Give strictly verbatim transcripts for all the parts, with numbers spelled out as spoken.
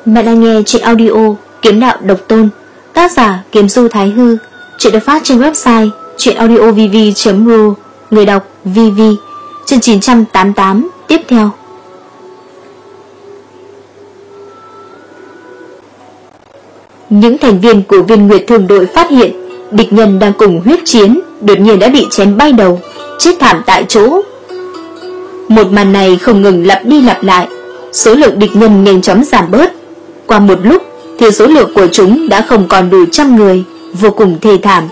Bạn đang nghe truyện audio Kiếm Đạo Độc Tôn, tác giả Kiếm Du Thái Hư. Truyện được phát trên website truyện audio v v chấm ro. Người đọc vê vê. Chương chín trăm tám mươi tám tiếp theo. Những thành viên của Viên Nguyệt Thương đội phát hiện địch nhân đang cùng huyết chiến, đột nhiên đã bị chém bay đầu, chết thảm tại chỗ. Một màn này không ngừng lặp đi lặp lại, số lượng địch nhân nhanh chóng giảm bớt. Qua một lúc thì số lượng của chúng đã không còn đủ trăm người, vô cùng thê thảm.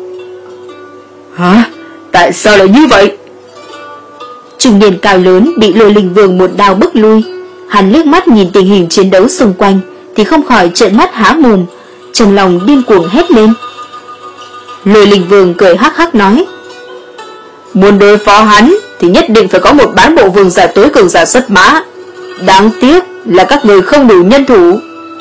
Hả? Tại sao lại như vậy? Trung niên cao lớn bị Lôi Linh Vương một đao bức lui. Hắn liếc mắt nhìn tình hình chiến đấu xung quanh thì không khỏi trợn mắt há mồm, trong lòng điên cuồng hét lên. Lôi Linh Vương cười hắc hắc nói: muốn đối phó hắn thì nhất định phải có một bán bộ vương giả tối cường giả xuất mã. Đáng tiếc là các người không đủ nhân thủ.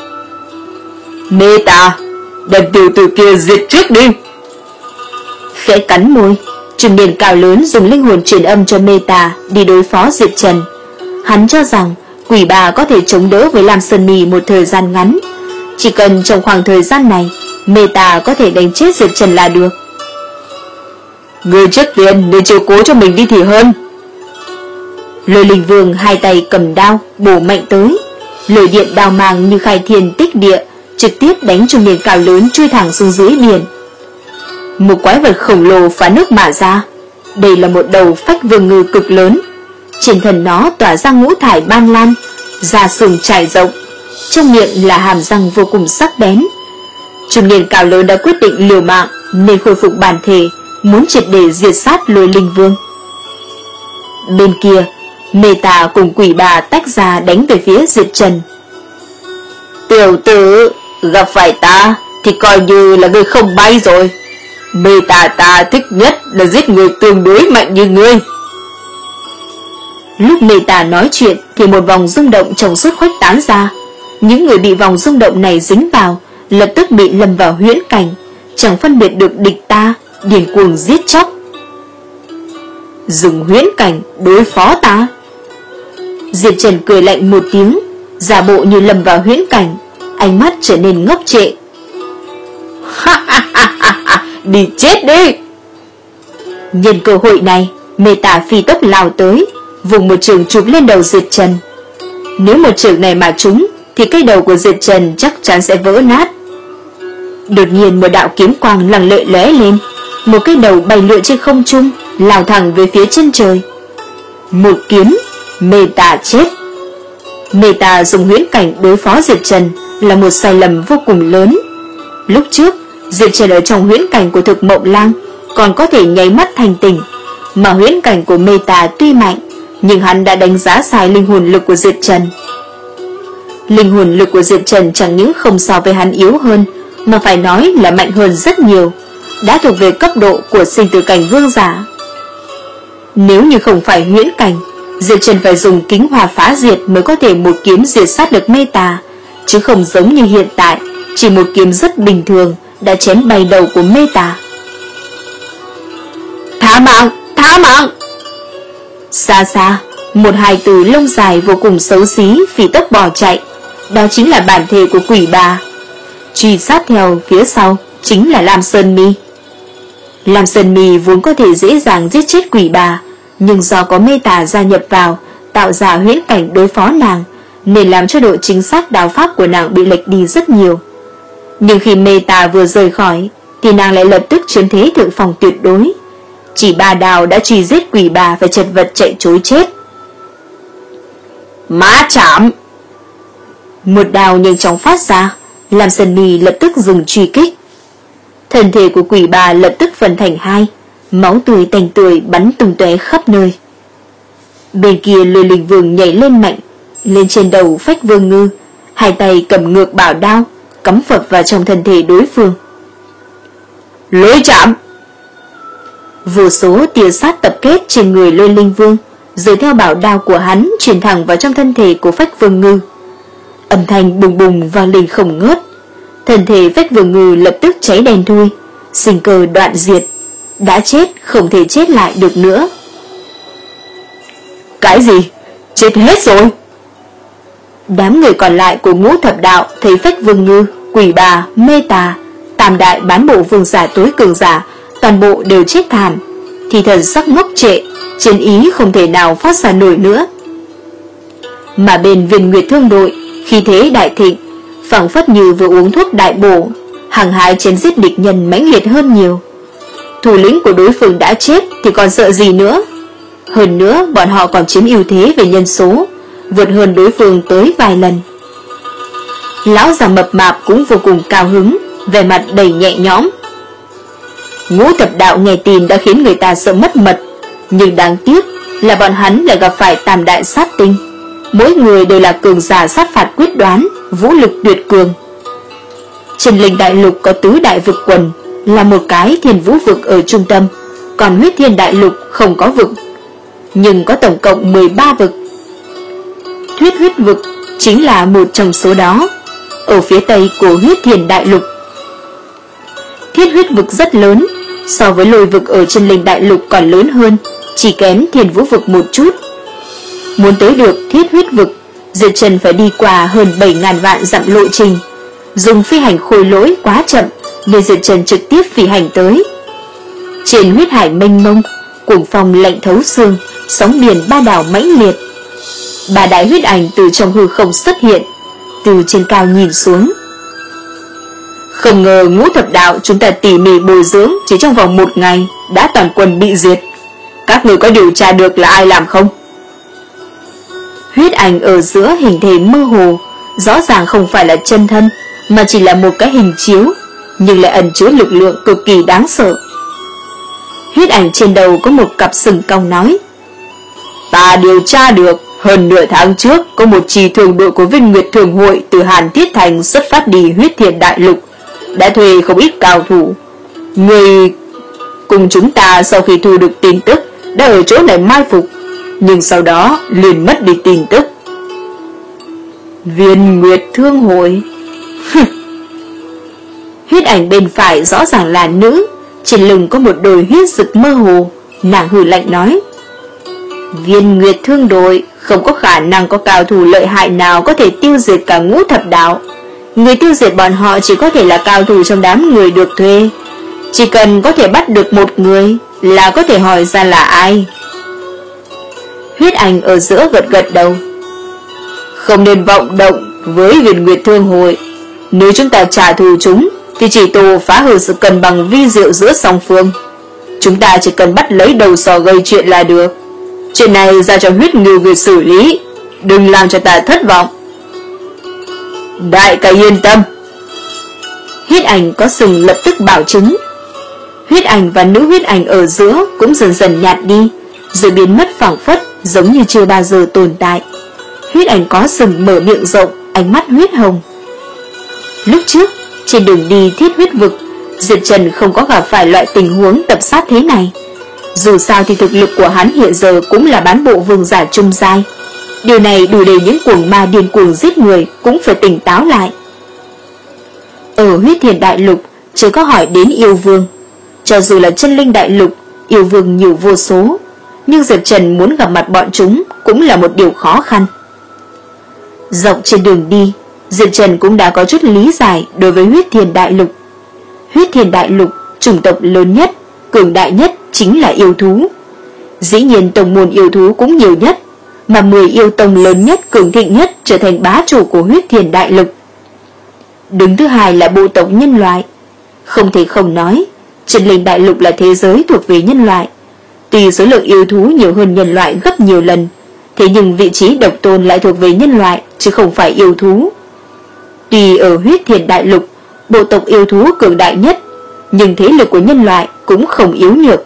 Mê ta, đem tiểu tử kia diệt trước đi. Khẽ cắn môi, trung niên cao lớn dùng linh hồn truyền âm cho Mê Tà đi đối phó Diệp Trần. Hắn cho rằng quỷ bà có thể chống đỡ với Lam Sơn Mì một thời gian ngắn, chỉ cần trong khoảng thời gian này Mê Tà có thể đánh chết Diệp Trần là được. Người trước tiên nên chiếu cố cho mình đi thì hơn. Lôi Linh Vương hai tay cầm đao bổ mạnh tới, lôi điện đao mang như khai thiên tích địa, trực tiếp đánh trung niên cao lớn chui thẳng xuống dưới biển. Một quái vật khổng lồ phá nước mà ra. Đây là một đầu phách vương ngư cực lớn, trên thân nó tỏa ra ngũ thải ban lan, da sừng trải rộng, trong miệng là hàm răng vô cùng sắc bén. Trung niên cao lớn đã quyết định liều mạng nên khôi phục bản thể, muốn triệt để diệt sát Lôi Linh Vương. Bên kia, Mê Tà cùng quỷ bà tách ra đánh về phía Diệp Trần. Tiểu tử, gặp phải ta thì coi như là người không bay rồi. Mê Tà ta thích nhất là giết người tương đối mạnh như ngươi. Lúc Mê Tà nói chuyện thì một vòng rung động trong suốt khuếch tán ra. Những người bị vòng rung động này dính vào lập tức bị lâm vào huyễn cảnh, chẳng phân biệt được địch ta, điên cuồng giết chóc. Dùng huyễn cảnh đối phó ta? Diệp Trần cười lạnh một tiếng, giả bộ như lâm vào huyễn cảnh, ánh mắt trở nên ngốc trệ. Đi chết đi! Nhân cơ hội này, Mê Tà phi tốc lao tới, vùng một trường chụp lên đầu Diệp Trần. Nếu một trường này mà trúng thì cái đầu của Diệp Trần chắc chắn sẽ vỡ nát. Đột nhiên một đạo kiếm quang lằng lệ lóe lên, một cái đầu bay lượn trên không trung, lao thẳng về phía chân trời. Một kiếm, Mê Tà chết. Mê Tà dùng huyễn cảnh đối phó Diệp Trần là một sai lầm vô cùng lớn. Lúc trước, Diệp Trần ở trong huyễn cảnh của Thực Mộng Lang còn có thể nháy mắt thành tỉnh, mà huyễn cảnh của Mê Tà tuy mạnh, nhưng hắn đã đánh giá sai linh hồn lực của Diệp Trần. Linh hồn lực của Diệp Trần chẳng những không so với hắn yếu hơn, mà phải nói là mạnh hơn rất nhiều, đã thuộc về cấp độ của sinh tử cảnh vương giả. Nếu như không phải huyễn cảnh, Diệp Trần phải dùng kính hòa phá diệt mới có thể một kiếm diệt sát được Mê Tà, chứ không giống như hiện tại, chỉ một kiếm rất bình thường đã chém bay đầu của Mê Tà. Thả mạng! Thả mạng! Xa xa, một hài tử lông dài vô cùng xấu xí phi tốc bỏ chạy. Đó chính là bản thể của quỷ bà. Truy sát theo phía sau chính là Lam Sơn Mi. Lam Sơn Mi vốn có thể dễ dàng giết chết quỷ bà, nhưng do có Mê Tà gia nhập vào, tạo ra huyễn cảnh đối phó nàng, nên làm cho độ chính xác đao pháp của nàng bị lệch đi rất nhiều. Nhưng khi Mê Tà vừa rời khỏi thì nàng lại lập tức chiếm thế thượng phòng tuyệt đối. Chỉ ba đao đã truy giết quỷ bà phải chật vật chạy trối chết. Má chạm! Một đao nhanh chóng phát ra, Lam Sơn Mi lập tức dừng truy kích. Thân thể của quỷ bà lập tức phân thành hai, máu tươi tanh tươi bắn tung tóe khắp nơi. Bên kia Lôi Linh Vương nhảy lên mạnh lên trên đầu phách vương ngư, hai tay cầm ngược bảo đao cắm phập vào trong thân thể đối phương. Lưỡi chạm! Vô số tia sát tập kết trên người Lôi Linh Vương, rồi theo bảo đao của hắn truyền thẳng vào trong thân thể của phách vương ngư. Âm thanh bùng bùng vang lên không ngớt. Thân thể phách vương ngư lập tức cháy đen thui, sinh cơ đoạn diệt, đã chết không thể chết lại được nữa. Cái gì? Chết hết rồi? Đám người còn lại của Ngũ Thập Đạo thấy Phách Vương Ngư, Quỷ Bà, Mê Tà, tam đại bán bộ vương giả tối cường giả, toàn bộ đều chết thảm, thì thần sắc ngốc trệ, chiến ý không thể nào phát ra nổi nữa. Mà bên Viên Nguyệt Thương đội, khi thế đại thịnh, phảng phất như vừa uống thuốc đại bổ, hăng hái chém giết địch nhân mãnh liệt hơn nhiều. Thủ lĩnh của đối phương đã chết thì còn sợ gì nữa. Hơn nữa bọn họ còn chiếm ưu thế về nhân số, vượt hơn đối phương tới vài lần. Lão già mập mạp cũng vô cùng cao hứng, vẻ mặt đầy nhẹ nhõm. Ngũ Thập Đạo nghe tin đã khiến người ta sợ mất mật, nhưng đáng tiếc là bọn hắn lại gặp phải tam đại sát tinh, mỗi người đều là cường giả sát phạt quyết đoán, vũ lực tuyệt cường. Trên Linh Đại Lục có tứ đại vực quần, là một cái Thiên Vũ vực ở trung tâm, còn Huyết Thiên Đại Lục không có vực, nhưng có tổng cộng mười ba vực. Thuyết Huyết vực chính là một trong số đó, ở phía tây của Huyết Thiên Đại Lục. Thiết Huyết vực rất lớn, so với Lôi vực ở trên Linh Đại Lục còn lớn hơn, chỉ kém Thiên Vũ vực một chút. Muốn tới được Thiết Huyết vực, Diệp Trần phải đi qua hơn bảy ngàn vạn dặm lộ trình. Dùng phi hành khôi lỗi quá chậm, nên Diệp Trần trực tiếp phi hành tới. Trên huyết hải mênh mông, cuồng phong lạnh thấu xương, sóng biển ba đảo mãnh liệt. Ba đại huyết ảnh từ trong hư không xuất hiện, từ trên cao nhìn xuống. Không ngờ Ngũ Thập Đạo chúng ta tỉ mỉ bồi dưỡng, chỉ trong vòng một ngày đã toàn quân bị diệt. Các người có điều tra được là ai làm không? Huyết ảnh ở giữa hình thể mơ hồ, rõ ràng không phải là chân thân, mà chỉ là một cái hình chiếu, nhưng lại ẩn chứa lực lượng cực kỳ đáng sợ. Huyết ảnh trên đầu có một cặp sừng cong nói: Ta điều tra được, hơn nửa tháng trước có một chi thường đội của Viên Nguyệt Thường hội từ Hàn Thiết Thành xuất phát đi Huyết Thiên Đại Lục, đã thuê không ít cao thủ. Người cùng chúng ta sau khi thu được tin tức đã ở chỗ này mai phục, nhưng sau đó liền mất đi tin tức. Viên Nguyệt Thương hội. Huyết ảnh bên phải rõ ràng là nữ, trên lưng có một đồi huyết rực mơ hồ, nàng hừ lạnh nói: Viên Nguyệt Thương đội không có khả năng có cao thủ lợi hại nào có thể tiêu diệt cả Ngũ Thập Đạo. Người tiêu diệt bọn họ chỉ có thể là cao thủ trong đám người được thuê. Chỉ cần có thể bắt được một người là có thể hỏi ra là ai. Huyết ảnh ở giữa gật gật đầu: Không nên vọng động với Viên Nguyệt Thương hội. Nếu chúng ta trả thù chúng thì chỉ tổ phá hư sự cân bằng vi diệu giữa song phương. Chúng ta chỉ cần bắt lấy đầu sò gây chuyện là được. Chuyện này giao cho Huyết Ngưu người xử lý, đừng làm cho ta thất vọng. Đại ca yên tâm. Huyết ảnh có sừng lập tức bảo chứng. Huyết ảnh và nữ huyết ảnh ở giữa cũng dần dần nhạt đi, rồi biến mất phảng phất, giống như chưa bao giờ tồn tại. Huyết ảnh có sừng mở miệng rộng, ánh mắt huyết hồng. Lúc trước trên đường đi Thiết Huyết vực, Diệp Trần không có gặp phải loại tình huống tập sát thế này. Dù sao thì thực lực của hắn hiện giờ cũng là bán bộ vương giả trung giai. Điều này đủ để những cuồng ma điên cuồng giết người cũng phải tỉnh táo lại. Ở Huyết Thiên Đại Lục chưa có hỏi đến yêu vương. Cho dù là Chân Linh Đại Lục, yêu vương nhiều vô số, nhưng Diệp Trần muốn gặp mặt bọn chúng cũng là một điều khó khăn. Dọc trên đường đi, Diệp Trần cũng đã có chút lý giải đối với Huyết Thiên Đại Lục. Huyết Thiên Đại Lục, chủng tộc lớn nhất, cường đại nhất chính là yêu thú. Dĩ nhiên tông môn yêu thú cũng nhiều nhất, mà mười yêu tông lớn nhất, cường thịnh nhất trở thành bá chủ của Huyết Thiên Đại Lục. Đứng thứ hai là bộ tộc nhân loại. Không thể không nói, Chân Linh Đại Lục là thế giới thuộc về nhân loại. Tuy số lượng yêu thú nhiều hơn nhân loại gấp nhiều lần, thế nhưng vị trí độc tôn lại thuộc về nhân loại chứ không phải yêu thú. Tuy ở Huyết Thiên Đại Lục, bộ tộc yêu thú cường đại nhất, nhưng thế lực của nhân loại cũng không yếu nhược.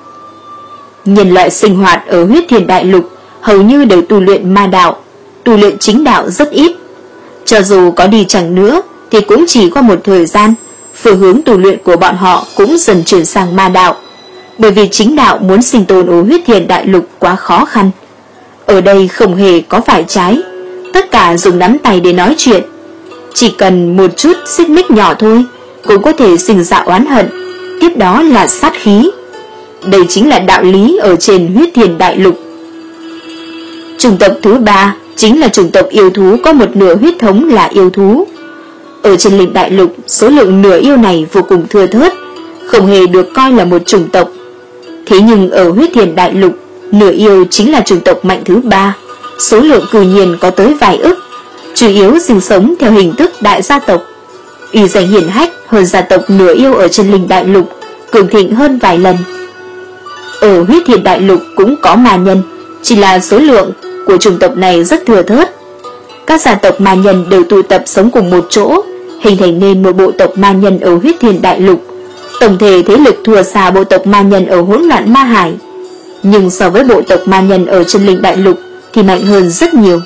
Nhân loại sinh hoạt ở Huyết Thiên Đại Lục hầu như đều tu luyện ma đạo, tu luyện chính đạo rất ít. Cho dù có đi chẳng nữa thì cũng chỉ qua một thời gian, phương hướng tu luyện của bọn họ cũng dần chuyển sang ma đạo, bởi vì chính đạo muốn sinh tồn ở Huyết Thiên Đại Lục quá khó khăn. Ở đây không hề có phải trái, tất cả dùng nắm tay để nói chuyện. Chỉ cần một chút xích mích nhỏ thôi cũng có thể sinh ra oán hận, tiếp đó là sát khí. Đây chính là đạo lý ở trên Huyết Thiên Đại Lục. Chủng tộc thứ ba chính là chủng tộc yêu thú có một nửa huyết thống là yêu thú. Ở trên Linh Đại Lục, số lượng nửa yêu này vô cùng thưa thớt, không hề được coi là một chủng tộc. Thế nhưng ở Huyết Thiền Đại Lục, nửa yêu chính là chủng tộc mạnh thứ ba, số lượng cư nhiên có tới vài ức, chủ yếu sinh sống theo hình thức đại gia tộc. Uy danh hiển hách hơn gia tộc nửa yêu ở trên Linh Đại Lục, cường thịnh hơn vài lần. Ở Huyết Thiền Đại Lục cũng có ma nhân, chỉ là số lượng của chủng tộc này rất thừa thớt. Các gia tộc ma nhân đều tụ tập sống cùng một chỗ, hình thành nên một bộ tộc ma nhân ở Huyết Thiền Đại Lục. Tổng thể thế lực thua xa bộ tộc ma nhân ở Hỗn Loạn Ma Hải, nhưng so với bộ tộc ma nhân ở Chân Linh Đại Lục thì mạnh hơn rất nhiều.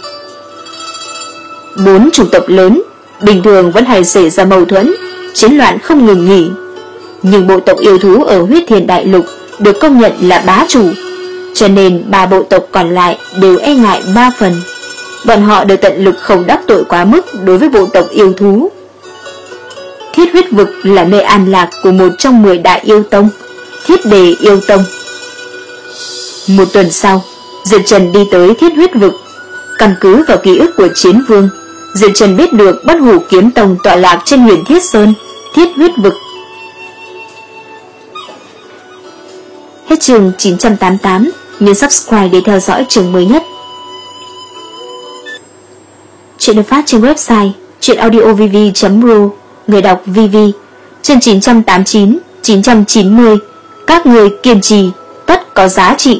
Bốn chủng tộc lớn bình thường vẫn hay xảy ra mâu thuẫn, chiến loạn không ngừng nghỉ, nhưng bộ tộc yêu thú ở Huyết Thiền Đại Lục được công nhận là bá chủ, cho nên ba bộ tộc còn lại đều e ngại ba phần. Bọn họ đều tận lực không đắc tội quá mức đối với bộ tộc yêu thú. Thiết Huyết Vực là nơi an lạc của một trong mười đại yêu tông, Thiết Đề Yêu Tông. Một tuần sau, Diệp Trần đi tới Thiết Huyết Vực. Căn cứ vào ký ức của Chiến Vương, Diệp Trần biết được Bất Hủ Kiếm Tông tọa lạc trên Huyền Thiết Sơn, Thiết Huyết Vực. Hết chương chín trăm tám mươi tám, nhấn subscribe để theo dõi chương mới nhất. Chuyện được phát trên website chuyenaudiovv chấm ro, người đọc vê vê. Chương chín trăm tám mươi chín, chín trăm chín mươi. Các người kiên trì, tất có giá trị.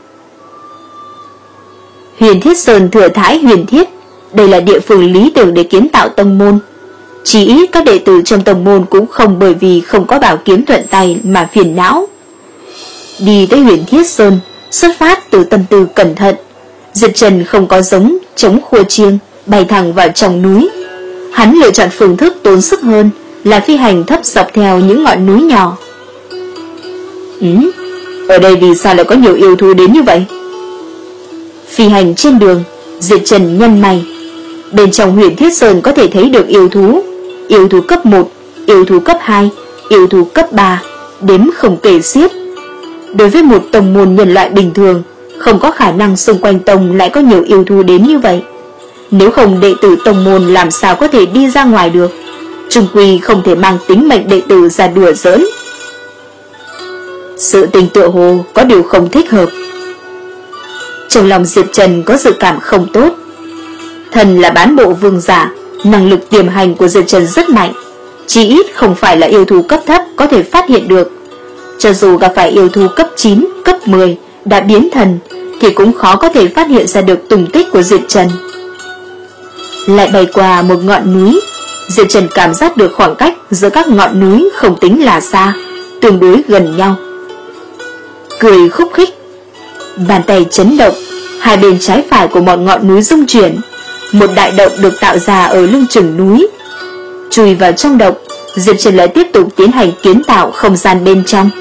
Huyền Thiết Sơn thừa thái huyền thiết, đây là địa phương lý tưởng để kiến tạo tông môn. Chỉ ít các đệ tử trong tông môn cũng không bởi vì không có bảo kiếm thuận tay mà phiền não. Đi tới Huyền Thiết Sơn, xuất phát từ tâm tư cẩn thận, Diệp Trần không có giống chống khua chiêng bay thẳng vào trong núi. Hắn lựa chọn phương thức tốn sức hơn là phi hành thấp dọc theo những ngọn núi nhỏ. Ừ, ở đây vì sao lại có nhiều yêu thú đến như vậy? Phi hành trên đường, Diệp Trần nhăn mày. Bên trong Huyền Thiết Sơn có thể thấy được yêu thú, yêu thú cấp một, yêu thú cấp hai, yêu thú cấp ba, đếm không kể xiết. Đối với một tông môn nhân loại bình thường, không có khả năng xung quanh tông lại có nhiều yêu thú đến như vậy. Nếu không, đệ tử tông môn làm sao có thể đi ra ngoài được, chung quy không thể mang tính mệnh đệ tử ra đùa giỡn. Sự tình tựa hồ có điều không thích hợp. Trong lòng Diệp Trần có dự cảm không tốt. Thần là bán bộ vương giả, năng lực tiềm hành của Diệp Trần rất mạnh, chỉ ít không phải là yêu thú cấp thấp có thể phát hiện được. Cho dù gặp phải yêu thú cấp chín, cấp mười đã biến thần thì cũng khó có thể phát hiện ra được tung tích của Diệp Trần. Lại bay qua một ngọn núi, Diệp Trần cảm giác được khoảng cách giữa các ngọn núi không tính là xa, tương đối gần nhau. Cười khúc khích, bàn tay chấn động, hai bên trái phải của một ngọn núi rung chuyển, một đại động được tạo ra ở lưng chừng núi. Chui vào trong động, Diệp Trần lại tiếp tục tiến hành kiến tạo không gian bên trong.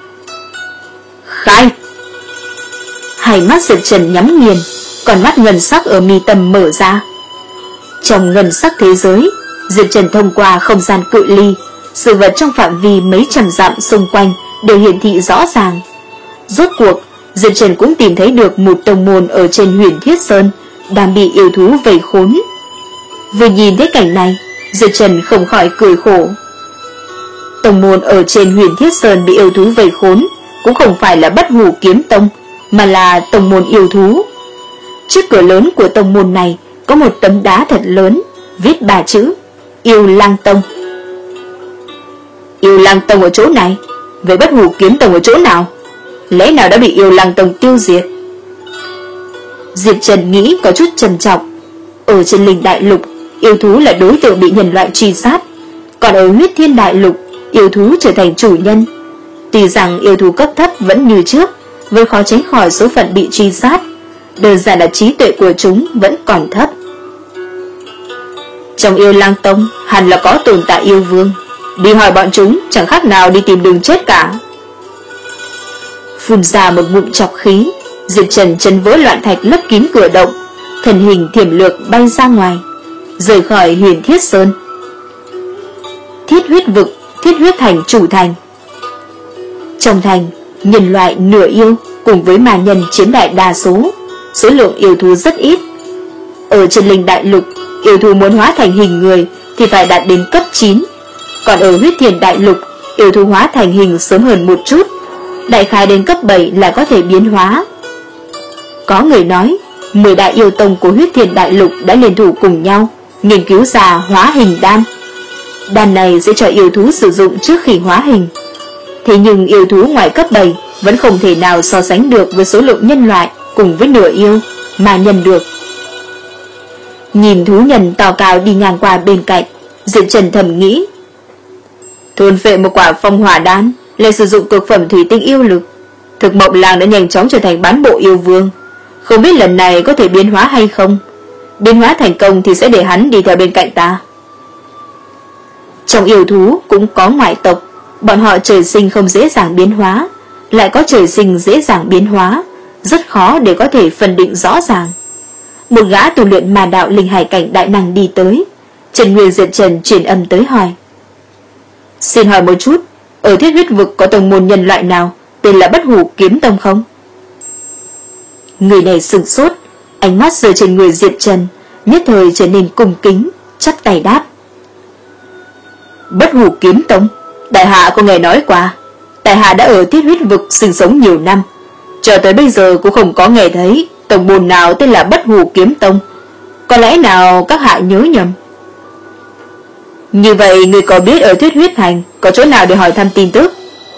Khai! Hai mắt Diệp Trần nhắm nghiền, còn mắt ngân sắc ở mi tâm mở ra. Trong ngân sắc thế giới, Diệp Trần thông qua không gian cự ly, sự vật trong phạm vi mấy trăm dặm xung quanh đều hiển thị rõ ràng. Rốt cuộc, Diệp Trần cũng tìm thấy được một tông môn ở trên Huyền Thiết Sơn đang bị yêu thú vây khốn. Vừa nhìn thấy cảnh này, Diệp Trần không khỏi cười khổ. Tông môn ở trên Huyền Thiết Sơn bị yêu thú vây khốn cũng không phải là Bất Hủ Kiếm Tông, mà là tông môn yêu thú. Trước cửa lớn của tông môn này có một tấm đá thật lớn, viết ba chữ Yêu Lang Tông. Yêu Lang Tông ở chỗ này, vậy Bất Hủ Kiếm Tông ở chỗ nào? Lẽ nào đã bị Yêu Lang Tông tiêu diệt? Diệp Trần nghĩ có chút trầm trọng. Ở trên Linh Đại Lục, yêu thú là đối tượng bị nhân loại truy sát, còn ở Huyết Thiên Đại Lục, yêu thú trở thành chủ nhân. Tuy rằng yêu thú cấp thấp vẫn như trước, vẫn khó tránh khỏi số phận bị truy sát, đơn giản là trí tuệ của chúng vẫn còn thấp. Trong Yêu Lang Tông hẳn là có tồn tại yêu vương, đi hỏi bọn chúng chẳng khác nào đi tìm đường chết cả. Phun ra một ngụm trọc khí, Diệp Trần chấn vỡ loạn thạch lấp kín cửa động, thân hình thiểm lược bay ra ngoài, rời khỏi Huyền Thiết Sơn. Thiết Huyết Vực, Thiết Huyết Thành chủ thành. Trong thành, nhân loại nửa yêu cùng với ma nhân chiếm đại đa số, số lượng yêu thú rất ít. Ở Chân Linh Đại Lục, yêu thú muốn hóa thành hình người thì phải đạt đến cấp chín. Còn ở Huyết Thiền Đại Lục, yêu thú hóa thành hình sớm hơn một chút, đại khái đến cấp bảy là có thể biến hóa. Có người nói, mười đại yêu tông của Huyết Thiền Đại Lục đã liên thủ cùng nhau, nghiên cứu ra hóa hình đan. Đan này sẽ cho yêu thú sử dụng trước khi hóa hình. Thế nhưng yêu thú ngoài cấp bảy vẫn không thể nào so sánh được với số lượng nhân loại cùng với nửa yêu mà nhân được. Nhìn thú nhân to cao đi ngang qua bên cạnh, Diệp Trần thầm nghĩ, thôn phệ một quả phong hỏa đan lại sử dụng cực phẩm thủy tinh yêu lực, Thực Mộng Lang đã nhanh chóng trở thành bán bộ yêu vương. Không biết lần này có thể biến hóa hay không. Biến hóa thành công thì sẽ để hắn đi theo bên cạnh ta. Trong yêu thú cũng có ngoại tộc, bọn họ trời sinh không dễ dàng biến hóa, lại có trời sinh dễ dàng biến hóa, rất khó để có thể phân định rõ ràng. Một gã tu luyện ma đạo linh hải cảnh đại năng đi tới. Trần Nguyên Diệp Trần truyền âm tới hỏi, xin hỏi một chút, ở Thiết Huyết Vực có tông môn nhân loại nào tên là Bất Hủ Kiếm Tông không? Người này sửng sốt, ánh mắt rơi trên người Diệp Trần, nhất thời trở nên cung kính, chắp tay đáp, Bất Hủ Kiếm Tông, đại hạ có nghe nói qua. Đại hạ đã ở Thiết Huyết Vực sinh sống nhiều năm, cho tới bây giờ cũng không có nghe thấy tông môn nào tên là Bất Hủ Kiếm Tông. Có lẽ nào các hạ nhớ nhầm? Như vậy người có biết ở Thiết Huyết Thành có chỗ nào để hỏi thăm tin tức?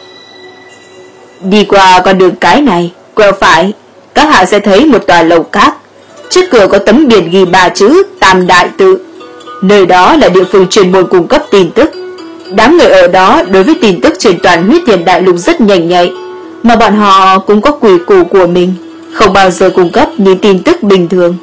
Đi qua con đường cái này, quẹo phải, các hạ sẽ thấy một tòa lầu cát. Trước cửa có tấm biển ghi ba chữ Tam Đại Tự. Nơi đó là địa phương chuyên môn cung cấp tin tức. Đám người ở đó đối với tin tức trên toàn Huyết Thiền Đại Lục rất nhanh nhạy, mà bọn họ cũng có quy củ của mình, không bao giờ cung cấp những tin tức bình thường.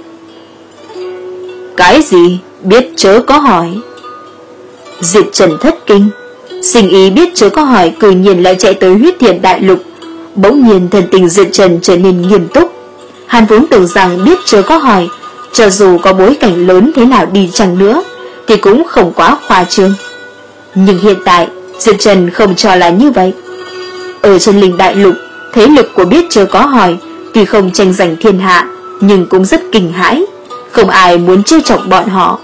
Cái gì? Biết chớ có hỏi. Diệp Trần thất kinh, sinh ý biết chớ có hỏi cử nhiên lại chạy tới Huyết Thiền Đại Lục. Bỗng nhiên thần tình Diệp Trần trở nên nghiêm túc. Hắn vốn tưởng rằng biết chớ có hỏi, cho dù có bối cảnh lớn thế nào đi chăng nữa thì cũng không quá khoa trương. Nhưng hiện tại Diệp Trần không cho là như vậy. Ở Chân Linh Đại Lục, thế lực của biết chớ có hỏi tuy không tranh giành thiên hạ nhưng cũng rất kinh hãi, không ai muốn trêu chọc bọn họ.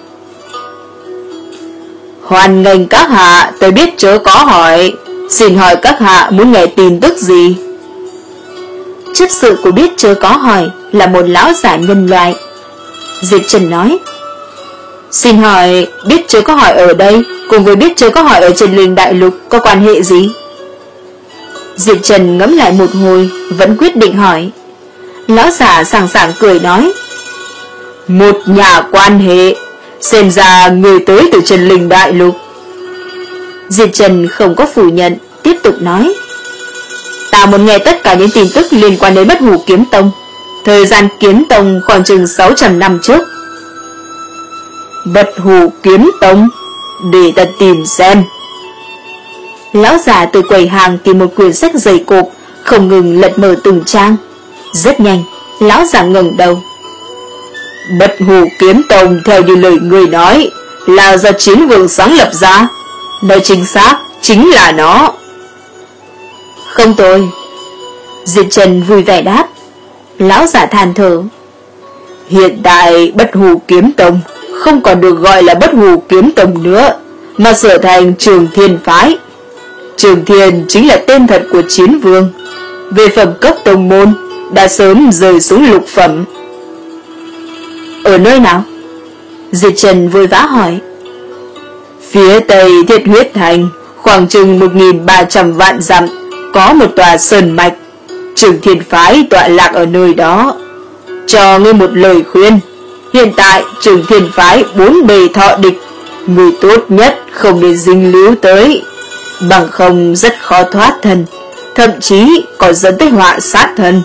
Hoan nghênh các hạ tới biết chớ có hỏi. Xin hỏi các hạ muốn nghe tin tức gì? Chấp sự của biết chớ có hỏi là một lão giả nhân loại. Diệp Trần nói, xin hỏi biết chớ có hỏi ở đây cùng với biết chớ có hỏi ở Chân Linh Đại Lục có quan hệ gì? Diệp Trần ngẫm lại một hồi, vẫn quyết định hỏi. Lão giả sảng sảng cười nói, một nhà quan hệ. Xem ra người tới từ Chân Linh Đại Lục. Diệp Trần không có phủ nhận, tiếp tục nói, ta muốn nghe tất cả những tin tức liên quan đến Bất Hủ Kiếm Tông. Thời gian Kiếm Tông khoảng chừng sáu trăm năm trước. Bất Hủ Kiếm Tông, để ta tìm xem. Lão già từ quầy hàng tìm một quyển sách dày cộp, không ngừng lật mở từng trang. Rất nhanh, lão già ngẩng đầu. Bất Hủ Kiếm Tông theo như lời người nói là do Chiến Vương sáng lập ra. Nói chính xác chính là nó. Không tồi. Diệp Trần vui vẻ đáp. Lão giả than thở, hiện tại Bất Hủ Kiếm Tông không còn được gọi là Bất Hủ Kiếm Tông nữa, mà sửa thành Trường Thiên Phái. Trường Thiên chính là tên thật của Chiến Vương. Về phẩm cấp tông môn đã sớm rơi xuống lục phẩm. Ở nơi nào? Diệp Trần vội vã hỏi. Phía tây Thiết Huyết Thành, khoảng chừng một nghìn ba trăm vạn dặm, có một tòa sơn mạch. Trường Thiên Phái tọa lạc ở nơi đó. Cho ngươi một lời khuyên, hiện tại Trường Thiên Phái bốn bề thọ địch, người tốt nhất không nên dính líu tới, bằng không rất khó thoát thân, thậm chí còn dẫn tới họa sát thân.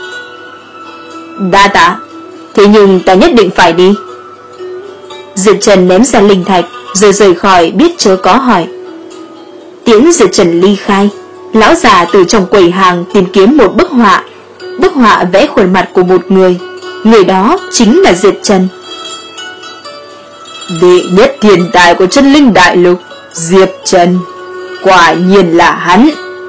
Đa tạ, thế nhưng ta nhất định phải đi. Diệp Trần ném ra linh thạch rồi rời khỏi biết chớ có hỏi. Tiễn Diệp Trần ly khai, lão già từ trong quầy hàng tìm kiếm một bức họa. Bức họa vẽ khuôn mặt của một người, người đó chính là Diệp Trần. Đệ nhất thiên tài của Chân Linh Đại Lục, Diệp Trần, quả nhiên là hắn.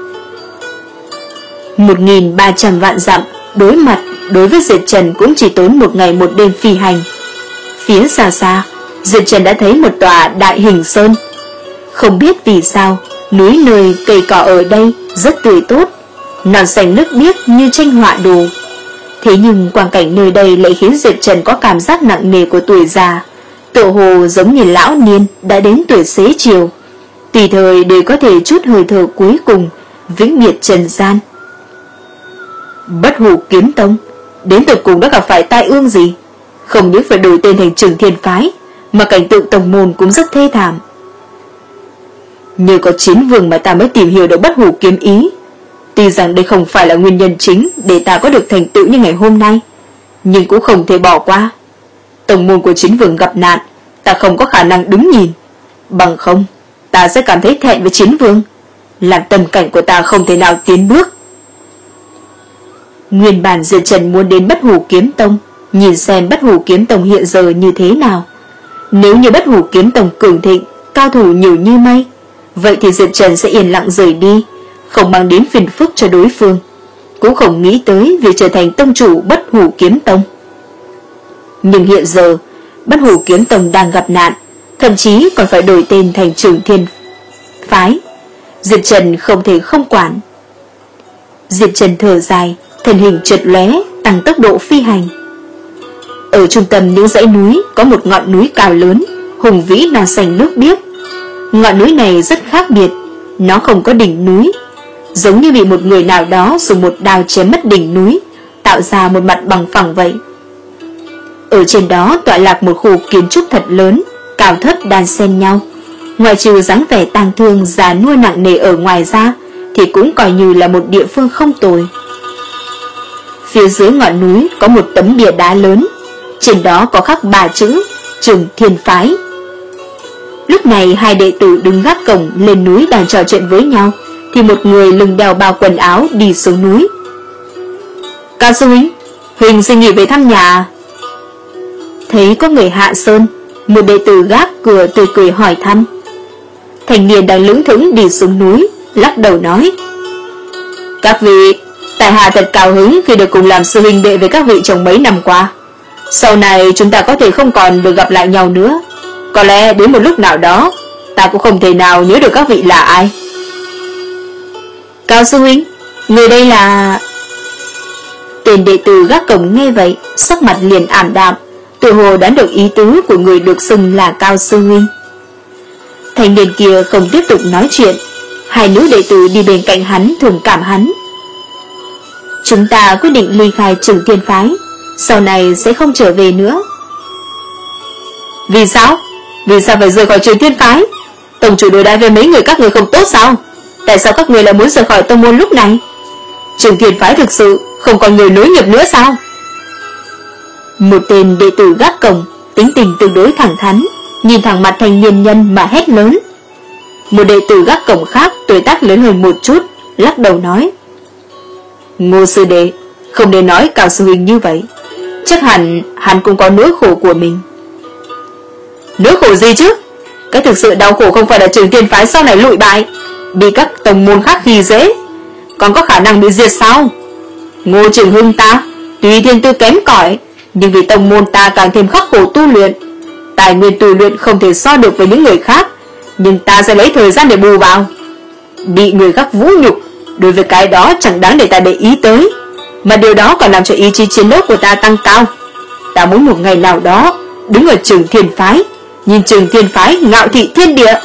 Một nghìn ba trăm vạn dặm đối mặt đối với Diệp Trần cũng chỉ tốn một ngày một đêm phi hành. Phía xa xa, Diệp Trần đã thấy một tòa đại hình sơn. Không biết vì sao, núi nơi cây cỏ ở đây rất tươi tốt, non xanh nước biếc như tranh họa đồ. Thế nhưng quang cảnh nơi đây lại khiến Diệp Trần có cảm giác nặng nề của tuổi già, tựa hồ giống như lão niên đã đến tuổi xế chiều, tùy thời đều có thể chút hơi thở cuối cùng, vĩnh biệt trần gian. Bất Hủ Kiếm Tông đến tận cùng đã gặp phải tai ương gì? Không những phải đổi tên thành Trường Thiên Phái, mà cảnh tượng tông môn cũng rất thê thảm. Nhờ có Chiến Vương mà ta mới tìm hiểu được Bất Hủ Kiếm ý. Tuy rằng đây không phải là nguyên nhân chính để ta có được thành tựu như ngày hôm nay, nhưng cũng không thể bỏ qua. Tông môn của Chiến Vương gặp nạn, ta không có khả năng đứng nhìn. Bằng không, ta sẽ cảm thấy thẹn với Chiến Vương, làm tâm cảnh của ta không thể nào tiến bước. Nguyên bản Diệp Trần muốn đến Bất Hủ Kiếm Tông, nhìn xem Bất Hủ Kiếm Tông hiện giờ như thế nào. Nếu như Bất Hủ Kiếm Tông cường thịnh, cao thủ nhiều như mây, vậy thì Diệp Trần sẽ yên lặng rời đi, không mang đến phiền phức cho đối phương, cũng không nghĩ tới việc trở thành tông chủ Bất Hủ Kiếm Tông. Nhưng hiện giờ, Bất Hủ Kiếm Tông đang gặp nạn, thậm chí còn phải đổi tên thành Trường Thiên Phái. Diệp Trần không thể không quản. Diệp Trần thở dài, thân hình chợt lóe, tăng tốc độ phi hành. Ở trung tâm những dãy núi có một ngọn núi cao lớn, hùng vĩ non xanh nước biếc. Ngọn núi này rất khác biệt, nó không có đỉnh núi, giống như bị một người nào đó dùng một đao chém mất đỉnh núi, tạo ra một mặt bằng phẳng vậy. Ở trên đó tọa lạc một khu kiến trúc thật lớn, cao thấp đan xen nhau. Ngoài trừ dáng vẻ tang thương già nua nặng nề ở ngoài ra, thì cũng coi như là một địa phương không tồi. Phía dưới ngọn núi có một tấm bia đá lớn, trên đó có khắc ba chữ Trường Thiên Phái. Lúc này hai đệ tử đứng gác cổng lên núi đang trò chuyện với nhau, thì một người lưng đeo bao quần áo đi xuống núi. Cao sư huynh, Huỳnh xin nghỉ về thăm nhà. Thấy có người hạ sơn, một đệ tử gác cửa tươi cười hỏi thăm. Thành niên đang lững thững đi xuống núi, lắc đầu nói: Các vị, tại hạ thật cao hứng khi được cùng làm sư huynh đệ với các vị trong mấy năm qua. Sau này chúng ta có thể không còn được gặp lại nhau nữa. Có lẽ đến một lúc nào đó, ta cũng không thể nào nhớ được các vị là ai. Cao sư huynh, người đây là... Tên đệ tử gác cổng nghe vậy, sắc mặt liền ảm đạm, tự hồ đoán được ý tứ của người được xưng là Cao sư huynh. Thanh niên kia không tiếp tục nói chuyện, hai nữ đệ tử đi bên cạnh hắn thường cảm hắn. Chúng ta quyết định ly khai Trường Thiên Phái, sau này sẽ không trở về nữa. Vì sao? Vì sao phải rời khỏi Trường Thiên Phái? Tổng chủ đối đãi với mấy người các người không tốt sao? Tại sao các người lại muốn rời khỏi tông môn lúc này? Trường Thiên Phái thực sự không còn người nối nghiệp nữa sao? Một tên đệ tử gác cổng, tính tình tương đối thẳng thắn, nhìn thẳng mặt thanh niên nhân mà hét lớn. Một đệ tử gác cổng khác tuổi tác lớn hơn một chút, lắc đầu nói: Ngô sư đệ, không nên nói Cao sư huynh như vậy. Chắc hẳn hắn cũng có nỗi khổ của mình. Nỗi khổ gì chứ? Cái thực sự đau khổ không phải là Trường Thiên Phái sau này lụi bại, bị các tông môn khác khi dễ, còn có khả năng bị diệt sao? Ngô Trường Hưng ta tuy thiên tư kém cỏi, nhưng vì tông môn ta càng thêm khắc khổ tu luyện, tài nguyên tu luyện không thể so được với những người khác, nhưng ta sẽ lấy thời gian để bù vào. Bị người khác vũ nhục, đối với cái đó chẳng đáng để ta để ý tới, mà điều đó còn làm cho ý chí chiến đấu của ta tăng cao. Ta muốn một ngày nào đó đứng ở Trường Thiên Phái, nhìn Trường Thiên Phái ngạo thị thiên địa.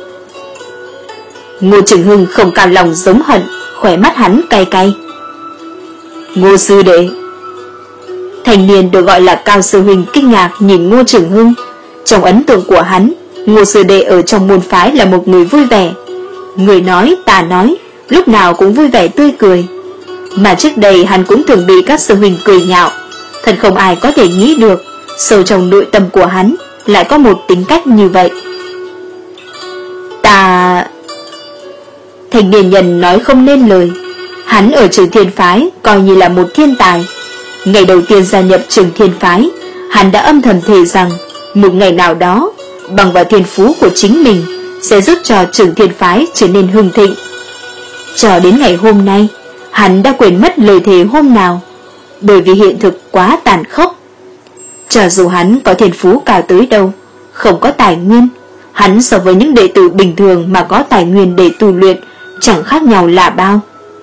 Ngô Trường Hưng không cam lòng giống hận, khỏe mắt hắn cay cay. Ngô sư đệ. Thành niên được gọi là Cao sư huynh kinh ngạc nhìn Ngô Trường Hưng. Trong ấn tượng của hắn, Ngô sư đệ ở trong môn phái là một người vui vẻ, người nói ta nói, lúc nào cũng vui vẻ tươi cười. Mà trước đây hắn cũng thường bị các sư huynh cười nhạo. Thật không ai có thể nghĩ được sâu trong nội tâm của hắn lại có một tính cách như vậy. Ta... Thành niên nhân nói không nên lời. Hắn ở Trường Thiên Phái coi như là một thiên tài. Ngày đầu tiên gia nhập Trường Thiên Phái, hắn đã âm thầm thề rằng một ngày nào đó, bằng vào thiên phú của chính mình, sẽ giúp cho Trường Thiên Phái trở nên hưng thịnh. Cho đến ngày hôm nay, hắn đã quên mất lời thề hôm nào, bởi vì hiện thực quá tàn khốc. Cho dù hắn có thiên phú cao tới đâu, không có tài nguyên, hắn so với những đệ tử bình thường mà có tài nguyên để tu luyện chẳng khác nhau là bao.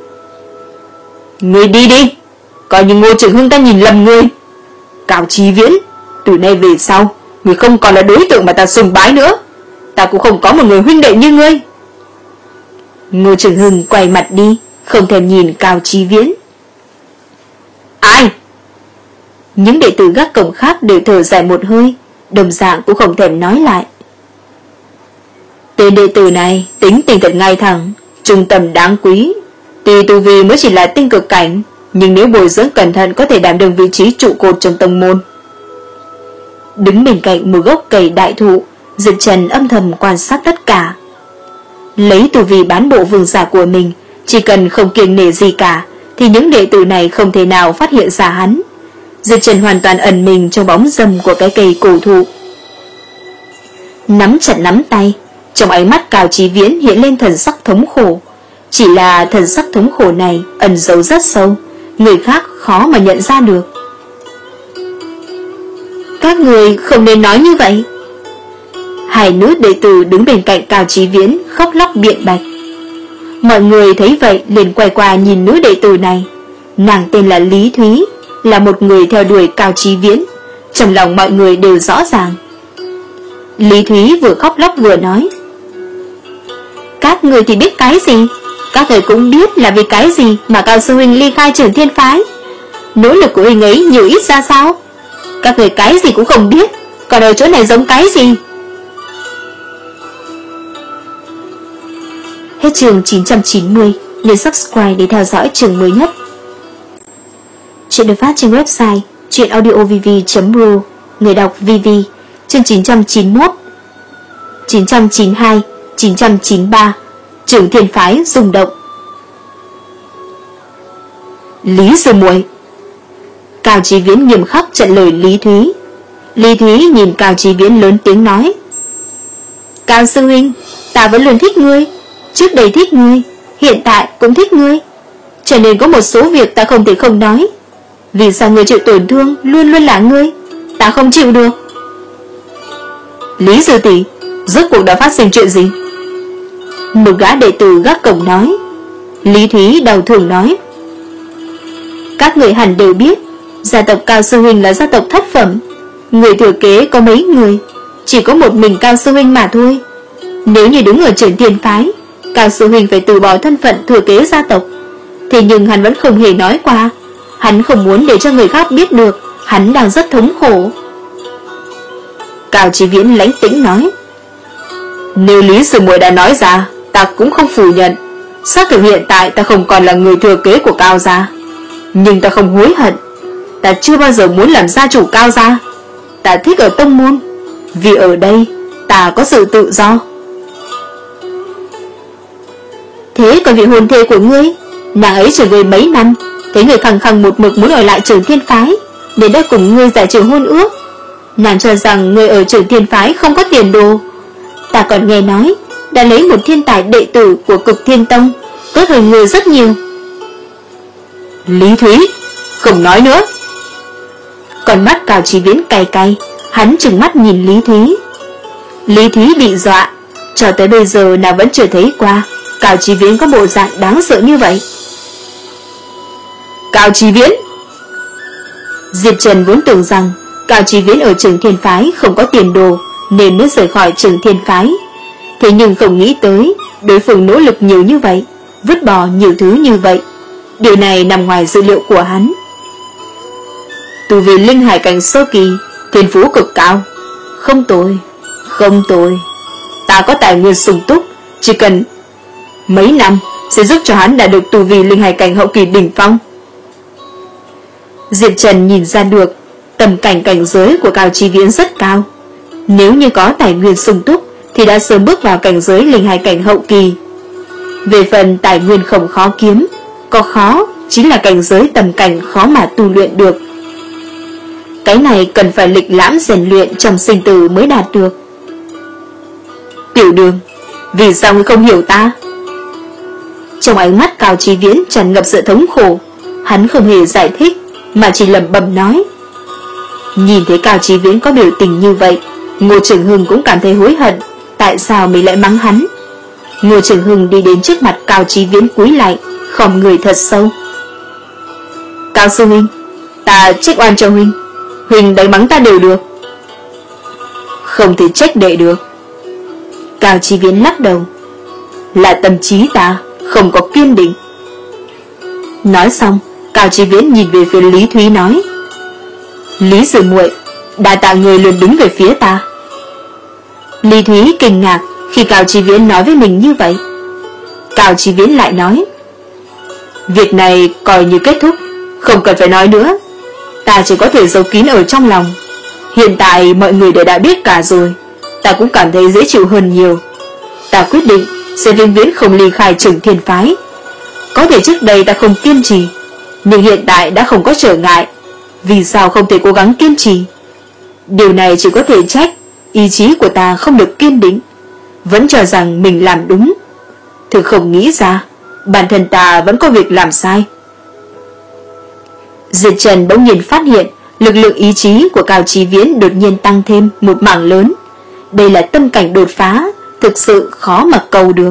Ngươi đi đi, coi như Ngô Trường Hưng ta nhìn lầm ngươi. Cao Chí Viễn, từ nay về sau, ngươi không còn là đối tượng mà ta sùng bái nữa. Ta cũng không có một người huynh đệ như ngươi. Ngô Trường Hưng quay mặt đi, không thèm nhìn Cao Chí Viễn. Ai? Những đệ tử gác cổng khác đều thở dài một hơi, đồng dạng cũng không thèm nói lại. Tên đệ tử này tính tình thật ngay thẳng, trung tâm đáng quý. Tuy tu vi mới chỉ là tinh cực cảnh, nhưng nếu bồi dưỡng cẩn thận có thể đảm đương vị trí trụ cột trong tông môn. Đứng bên cạnh một gốc cây đại thụ, Diệp Trần âm thầm quan sát tất cả. Lấy tu vi bán bộ vương giả của mình, chỉ cần không kiêng nể gì cả, thì những đệ tử này không thể nào phát hiện ra hắn. Diệp Trần hoàn toàn ẩn mình trong bóng râm của cái cây cổ thụ. Nắm chặt nắm tay, trong ánh mắt Cao Chí Viễn hiện lên thần sắc thống khổ. Chỉ là thần sắc thống khổ này ẩn giấu rất sâu, người khác khó mà nhận ra được. Các người không nên nói như vậy. Hai nữ đệ tử đứng bên cạnh Cao Chí Viễn khóc lóc biện bạch. Mọi người thấy vậy liền quay qua nhìn nữ đệ tử này. Nàng tên là Lý Thúy, là một người theo đuổi Cao Chí Viễn. Trong lòng mọi người đều rõ ràng. Lý Thúy vừa khóc lóc vừa nói: các người thì biết cái gì? Các người cũng biết là vì cái gì mà Cao sư huynh ly khai Trường Thiên phái. Nỗ lực của huynh ấy nhiều ít ra sao? Các người cái gì cũng không biết, còn ở chỗ này giống cái gì? Hết chương chín trăm chín mươi, nhấn subscribe để theo dõi chương mới nhất. Chuyện được phát trên website chuyenaudiovv chấm ro, người đọc vê vê, chương chín trăm chín mươi mốt, chín trăm chín mươi hai, chín trăm chín mươi ba, Trường Thiên phái rung động. Lý sư muội. Cao Chí Viễn nghiêm khắc chặn lời Lý Thúy. Lý Thúy nhìn Cao Chí Viễn lớn tiếng nói: Cao sư huynh, ta vẫn luôn thích ngươi, trước đây thích ngươi, hiện tại cũng thích ngươi, cho nên có một số việc ta không thể không nói. Vì sao ngươi chịu tổn thương luôn luôn là ngươi, ta không chịu được. Lý sư tỷ, rốt cuộc đã phát sinh chuyện gì? Một gã đệ tử gác cổng nói. Lý Thúy đau thương nói: các người hẳn đều biết, gia tộc Cao sư huynh là gia tộc thất phẩm, người thừa kế có mấy người, chỉ có một mình Cao sư huynh mà thôi. Nếu như đứng ở Trường Thiên phái, Cao sư huynh phải từ bỏ thân phận thừa kế gia tộc. Thế nhưng hắn vẫn không hề nói qua, hắn không muốn để cho người khác biết được hắn đang rất thống khổ. Cao Chí Viễn lãnh tĩnh nói: nếu Lý sư muội đã nói ra, ta cũng không phủ nhận. Xác thực hiện tại ta không còn là người thừa kế của Cao gia, nhưng ta không hối hận. Ta chưa bao giờ muốn làm gia chủ Cao gia. Ta thích ở tông môn, vì ở đây ta có sự tự do. Thế còn vị hôn thê của ngươi, nàng ấy trở về mấy năm, thấy người khăng khăng một mực muốn ở lại Trường Thiên phái, để đã cùng ngươi giải trừ hôn ước. Nàng cho rằng ngươi ở Trường Thiên phái không có tiền đồ. Ta còn nghe nói đã lấy một thiên tài đệ tử của Cực Thiên Tông, tốt hơn ngươi rất nhiều. Lý Thúy, không nói nữa. Còn mắt Cao Chí Viễn cay cay, hắn trừng mắt nhìn Lý Thúy. Lý Thúy bị dọa, cho tới bây giờ nàng vẫn chưa thấy qua Cao Chí Viễn có bộ dạng đáng sợ như vậy. Cao Chí Viễn. Diệp Trần vốn tưởng rằng Cao Chí Viễn ở Trường Thiên phái không có tiền đồ nên mới rời khỏi Trường Thiên phái. Thế nhưng không nghĩ tới đối phương nỗ lực nhiều như vậy, vứt bỏ nhiều thứ như vậy. Điều này nằm ngoài dự liệu của hắn. Từ vì linh hải cảnh sơ kỳ, thiên phú cực cao. Không tồi, không tồi. Ta có tài nguyên sung túc, chỉ cần mấy năm sẽ giúp cho hắn đạt được tu vi linh hải cảnh hậu kỳ đỉnh phong. Diệp Trần nhìn ra được tầm cảnh cảnh giới của Cao Chí Viễn rất cao. Nếu như có tài nguyên sung túc thì đã sớm bước vào cảnh giới linh hải cảnh hậu kỳ. Về phần tài nguyên không khó kiếm, có khó chính là cảnh giới tầm cảnh khó mà tu luyện được. Cái này cần phải lịch lãm rèn luyện trong sinh tử mới đạt được. Tiểu Đường, vì sao ngươi không hiểu ta? Trong ánh mắt Cao Chí Viễn tràn ngập sự thống khổ, hắn không hề giải thích mà chỉ lẩm bẩm nói: Nhìn thấy Cao Chí Viễn có biểu tình như vậy, Ngô Trường Hưng cũng cảm thấy hối hận, tại sao mình lại mắng hắn. Ngô Trường Hưng đi đến trước mặt Cao Chí Viễn cúi lại, khom người thật sâu. Cao sư huynh, ta trách oan cho huynh, huynh đánh mắng ta đều được. Không thể trách đệ được. Cao Chí Viễn lắc đầu. Là tâm trí ta không có kiên định. Nói xong, Cao Chí Viễn nhìn về phía Lý Thúy nói: Lý sư muội, đa tạ người luôn đứng về phía ta. Lý Thúy kinh ngạc khi Cao Chí Viễn nói với mình như vậy. Cao Chí Viễn lại nói: Việc này coi như kết thúc, không cần phải nói nữa. Ta chỉ có thể giấu kín ở trong lòng. Hiện tại mọi người đều đã biết cả rồi, ta cũng cảm thấy dễ chịu hơn nhiều. Ta quyết định sẽ vĩnh viễn không ly khai Trường Thiên phái. Có thể trước đây ta không kiên trì, nhưng hiện tại đã không có trở ngại. Vì sao không thể cố gắng kiên trì? Điều này chỉ có thể trách ý chí của ta không được kiên định, vẫn cho rằng mình làm đúng. Thực không nghĩ ra bản thân ta vẫn có việc làm sai. Diệt Trần bỗng nhiên phát hiện lực lượng ý chí của Cao Chí Viễn đột nhiên tăng thêm một mảng lớn. Đây là tâm cảnh đột phá, thực sự khó mà cầu được.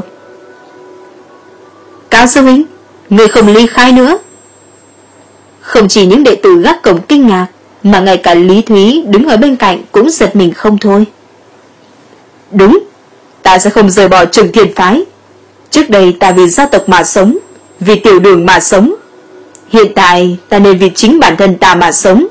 Cao sư huynh, người không ly khai nữa. Không chỉ những đệ tử gác cổng kinh ngạc, mà ngay cả Lý Thúy đứng ở bên cạnh cũng giật mình không thôi. Đúng, ta sẽ không rời bỏ Trường Thiên phái. Trước đây ta vì gia tộc mà sống, vì tiểu đường mà sống. Hiện tại ta nên vì chính bản thân ta mà sống.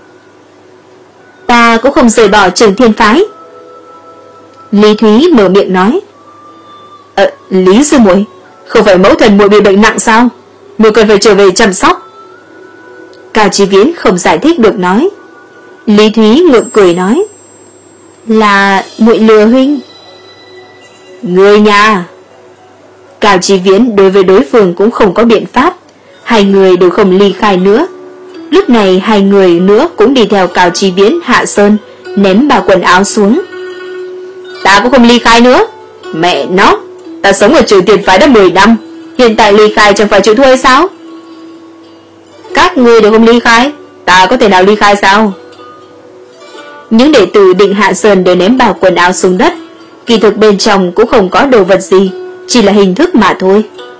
Ta cũng không rời bỏ Trường Thiên phái. Lý Thúy mở miệng nói. Ờ, Lý sư muội, không phải mẫu thần muội bị bệnh nặng sao? Muội cần phải trở về chăm sóc. Cao Chí Viễn không giải thích được nói. Lý Thúy ngượng cười nói: Là muội lừa huynh. Người nhà. Cao Chí Viễn đối với đối phương cũng không có biện pháp. Hai người đều không ly khai nữa. Lúc này hai người nữa cũng đi theo Cao Chí Viễn hạ sơn, ném bao quần áo xuống. Ta cũng không ly khai nữa. Mẹ nó, ta sống ở Trường Thiên phái đã mười năm, hiện tại ly khai chẳng phải chịu thua hay sao? Các ngươi đều không ly khai, ta có thể nào ly khai sao? Những đệ tử định hạ sơn đều ném bao quần áo xuống đất. Kỳ thực bên trong cũng không có đồ vật gì, chỉ là hình thức mà thôi.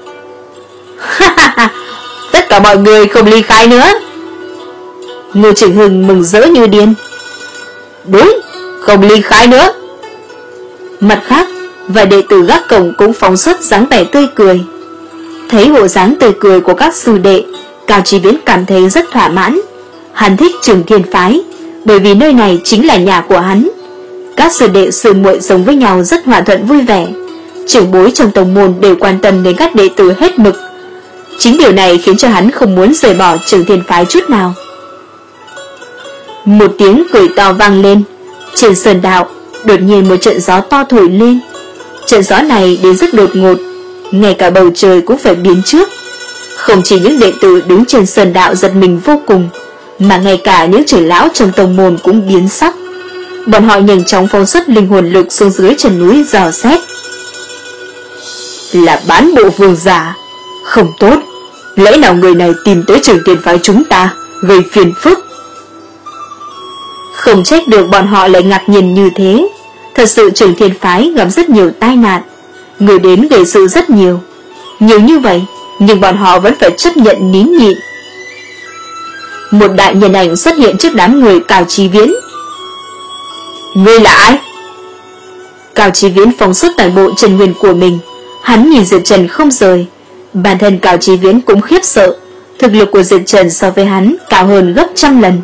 Tất cả mọi người không ly khai nữa. Ngô Trường Hưng mừng rỡ như điên. Đúng, không ly khai nữa. Mặt khác, vài đệ tử gác cổng cũng phóng xuất dáng vẻ tươi cười. Thấy bộ dáng tươi cười của các sư đệ, Cao Chí Viễn cảm thấy rất thỏa mãn. Hắn thích Trường Thiên phái, bởi vì nơi này chính là nhà của hắn. Các sư đệ sư muội sống với nhau rất hòa thuận vui vẻ. Trưởng bối trong tông môn đều quan tâm đến các đệ tử hết mực. Chính điều này khiến cho hắn không muốn rời bỏ Trường Thiên phái chút nào. Một tiếng cười to vang lên. Trên sơn đạo đột nhiên một trận gió to thổi lên. Trận gió này đến rất đột ngột, ngay cả bầu trời cũng phải biến trước. Không chỉ những đệ tử đứng trên sơn đạo giật mình vô cùng, mà ngay cả những trưởng lão trong tông môn cũng biến sắc. Bọn họ nhanh chóng phóng xuất linh hồn lực xuống dưới chân núi dò xét. Là bán bộ vương giả. Không tốt, lẽ nào người này tìm tới Trường Thiên phái chúng ta, gây phiền phức? Không trách được bọn họ lại ngạc nhiên như thế. Thật sự Trường Thiên phái gặp rất nhiều tai nạn, người đến gây sự rất nhiều. Nhiều như vậy, nhưng bọn họ vẫn phải chấp nhận nín nhịn. Một đại nhân ảnh xuất hiện trước đám người Cao Chí Viễn. Ngươi là ai? Cao Chí Viễn phóng xuất toàn bộ chân nguyên của mình. Hắn nhìn Diệp Trần không rời. Bản thân Cao Chí Viễn cũng khiếp sợ. Thực lực của Diệp Trần so với hắn cao hơn gấp trăm lần.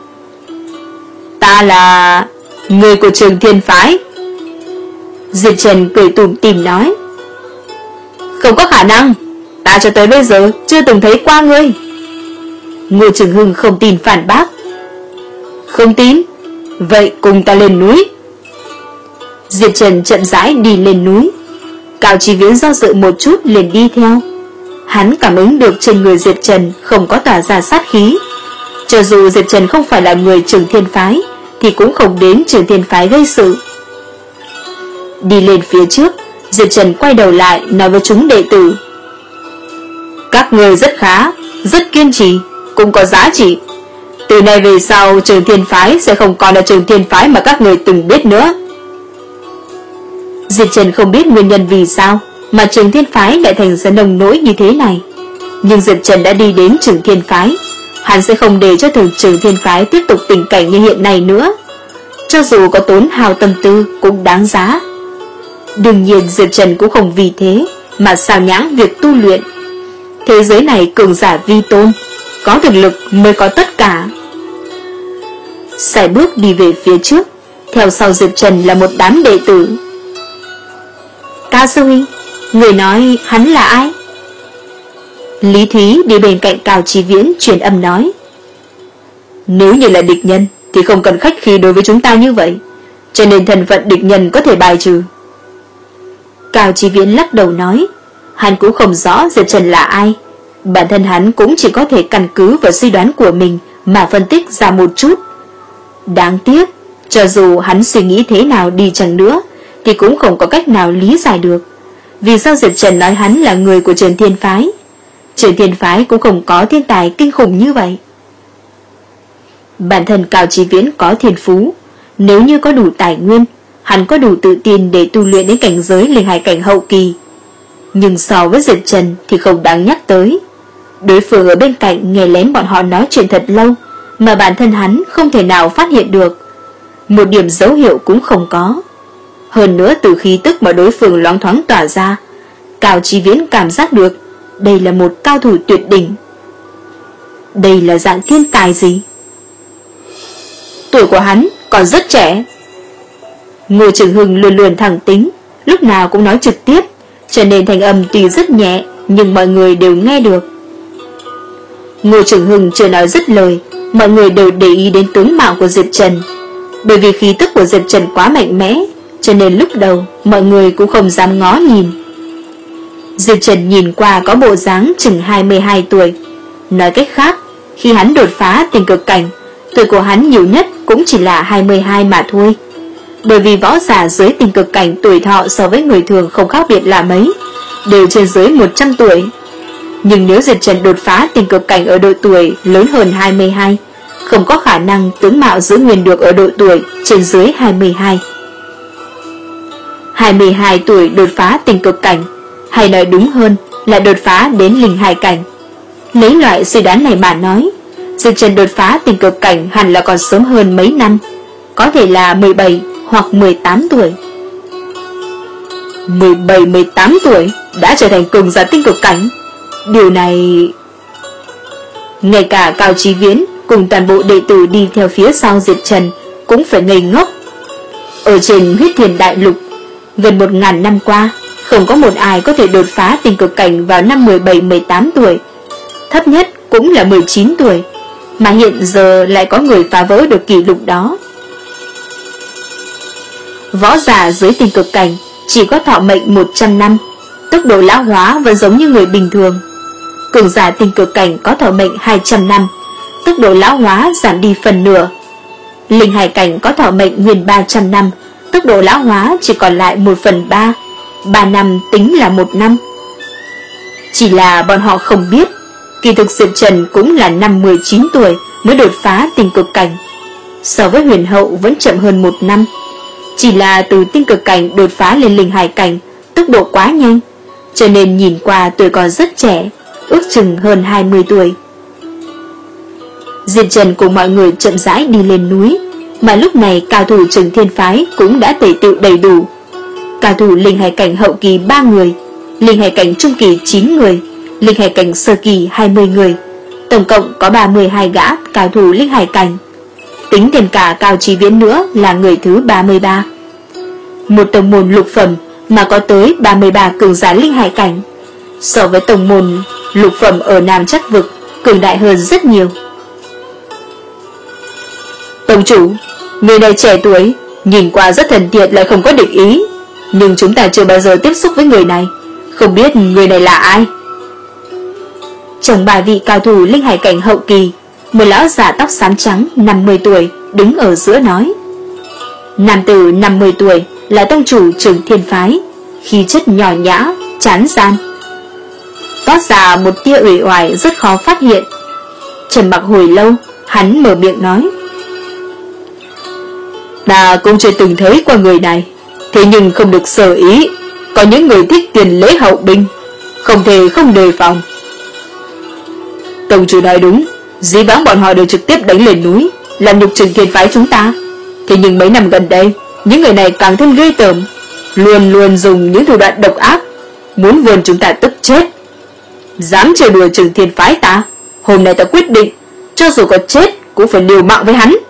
Ta là người của Trường Thiên phái. Diệp Trần cười tủm tỉm nói. Không có khả năng, ta cho tới bây giờ chưa từng thấy qua ngươi. Ngô Trường Hưng không tin phản bác. Không tin? Vậy cùng ta lên núi. Diệp Trần chậm rãi đi lên núi. Cao Chí Viễn do dự một chút liền đi theo. Hắn cảm ứng được trên người Diệp Trần không có tỏa ra sát khí. Cho dù Diệp Trần không phải là người Trường Thiên phái, thì cũng không đến Trường Thiên phái gây sự. Đi lên phía trước, Diệp Trần quay đầu lại nói với chúng đệ tử. Các người rất khá, rất kiên trì, cũng có giá trị. Từ nay về sau Trường Thiên Phái sẽ không còn là Trường Thiên Phái mà các người từng biết nữa. Diệp Trần không biết nguyên nhân vì sao mà Trường Thiên Phái lại thành ra nông nỗi như thế này. Nhưng Diệp Trần đã đi đến Trường Thiên Phái, hắn sẽ không để cho thường Trường Thiên Phái tiếp tục tình cảnh như hiện nay nữa. Cho dù có tốn hao tâm tư cũng đáng giá. Đương nhiên Diệp Trần cũng không vì thế mà xao nhãng việc tu luyện. Thế giới này cường giả vi tôn, có thực lực mới có tất cả. Sải bước đi về phía trước, theo sau Diệp Trần là một đám đệ tử. Cao sư huynh, người nói hắn là ai? Lý Thúy đi bên cạnh Cao Chí Viễn truyền âm nói. Nếu như là địch nhân thì không cần khách khí đối với chúng ta như vậy, cho nên thân phận địch nhân có thể bài trừ. Cao Chí Viễn lắc đầu nói, hắn cũng không rõ Diệp Trần là ai, bản thân hắn cũng chỉ có thể căn cứ vào suy đoán của mình mà phân tích ra một chút. Đáng tiếc, cho dù hắn suy nghĩ thế nào đi chăng nữa thì cũng không có cách nào lý giải được vì sao Diệp Trần nói hắn là người của Trường Thiên Phái. Trường Thiên Phái cũng không có thiên tài kinh khủng như vậy. Bản thân Cao Chí Viễn có thiên phú, nếu như có đủ tài nguyên, hắn có đủ tự tin để tu luyện đến cảnh giới linh hải cảnh hậu kỳ. Nhưng so với Diệp Trần thì không đáng nhắc tới. Đối phương ở bên cạnh nghe lén bọn họ nói chuyện thật lâu mà bản thân hắn không thể nào phát hiện được, một điểm dấu hiệu cũng không có. Hơn nữa từ khí tức mà đối phương loáng thoáng tỏa ra, Cao Chí Viễn cảm giác được đây là một cao thủ tuyệt đỉnh. Đây là dạng thiên tài gì? Tuổi của hắn còn rất trẻ. Ngô Trường Hưng luôn luôn thẳng tính, lúc nào cũng nói trực tiếp, cho nên thanh âm tuy rất nhẹ nhưng mọi người đều nghe được. Ngô Trường Hưng chưa nói dứt lời, mọi người đều để ý đến tướng mạo của Diệp Trần. Bởi vì khí tức của Diệp Trần quá mạnh mẽ, cho nên lúc đầu mọi người cũng không dám ngó nhìn. Diệp Trần nhìn qua có bộ dáng chừng hai mươi hai tuổi. Nói cách khác, khi hắn đột phá tình cực cảnh, tuổi của hắn nhiều nhất cũng chỉ là hai mươi hai mà thôi. Bởi vì võ giả dưới tình cực cảnh tuổi thọ so với người thường không khác biệt là mấy, đều trên dưới một trăm tuổi. Nhưng nếu Diệp Trần đột phá tình cực cảnh ở độ tuổi lớn hơn hai mươi hai, không có khả năng tướng mạo giữ nguyên được ở độ tuổi trên dưới hai mươi hai. hai mươi hai tuổi đột phá tình cực cảnh, hay nói đúng hơn là đột phá đến linh hải cảnh. Lấy loại suy đoán này mà nói, Diệp Trần đột phá tình cực cảnh hẳn là còn sớm hơn mấy năm, có thể là mười bảy hoặc mười tám tuổi. mười bảy mười tám tuổi đã trở thành cường giả tinh cực cảnh. Điều này... Ngay cả Cao Chí Viễn cùng toàn bộ đệ tử đi theo phía sau Diệp Trần cũng phải ngây ngốc. Ở trên Huyết Thiền Đại Lục, gần một ngàn năm qua, không có một ai có thể đột phá tình cực cảnh vào năm mười bảy mười tám tuổi. Thấp nhất cũng là mười chín tuổi, mà hiện giờ lại có người phá vỡ được kỷ lục đó. Võ giả dưới tình cực cảnh chỉ có thọ mệnh một trăm năm, tốc độ lão hóa vẫn giống như người bình thường. Cường giả tình cực cảnh có thọ mệnh hai trăm năm, tốc độ lão hóa giảm đi phần nửa. Linh hải cảnh có thọ mệnh nguyên ba trăm năm, tốc độ lão hóa chỉ còn lại một phần ba, ba năm tính là một năm. Chỉ là bọn họ không biết, kỳ thực Diệp Trần cũng là năm mười chín tuổi mới đột phá tình cực cảnh. So với huyền hậu vẫn chậm hơn một năm. Chỉ là từ tinh cực cảnh đột phá lên linh hải cảnh, tốc độ quá nhanh, cho nên nhìn qua tuổi còn rất trẻ, ước chừng hơn hai mươi tuổi. Diệp Trần cùng mọi người chậm rãi đi lên núi, mà lúc này cao thủ Trường Thiên Phái cũng đã tề tựu đầy đủ. Cao thủ linh hải cảnh hậu kỳ ba người, linh hải cảnh trung kỳ chín người, linh hải cảnh sơ kỳ hai mươi người, tổng cộng có ba mươi hai gã cao thủ linh hải cảnh. Tính thêm cả Cao Chí Viễn nữa là người thứ ba mươi ba. Một tông môn lục phẩm mà có tới ba mươi ba cường giả linh hải cảnh, so với tông môn lục phẩm ở Nam Chắc Vực cường đại hơn rất nhiều. Tông chủ, người này trẻ tuổi, nhìn qua rất thân thiện lại không có địch ý, nhưng chúng ta chưa bao giờ tiếp xúc với người này, không biết người này là ai. Trong ba vị cao thủ linh hải cảnh hậu kỳ, một lão giả tóc xám trắng năm mươi tuổi đứng ở giữa nói. Nam tử năm mươi tuổi là tông chủ Trường Thiên Phái, khí chất nhỏ nhã, chán gian, toát ra một tia uể oải rất khó phát hiện. Trầm mặc hồi lâu, Hắn mở miệng nói: Ta cũng chưa từng thấy qua người này, thế nhưng không được sở ý. Có những người thích tiền lễ hậu binh, không thể không đề phòng. Tông chủ nói đúng, dĩ vãng bọn họ đều trực tiếp đánh lên núi, làm nhục Trường Thiên phái chúng ta. Thế nhưng mấy năm gần đây, những người này càng thêm ghê tởm, luôn luôn dùng những thủ đoạn độc ác, muốn vươn chúng ta tức chết. Dám trêu đùa Trường Thiên phái ta, hôm nay ta quyết định, cho dù có chết cũng phải liều mạng với hắn.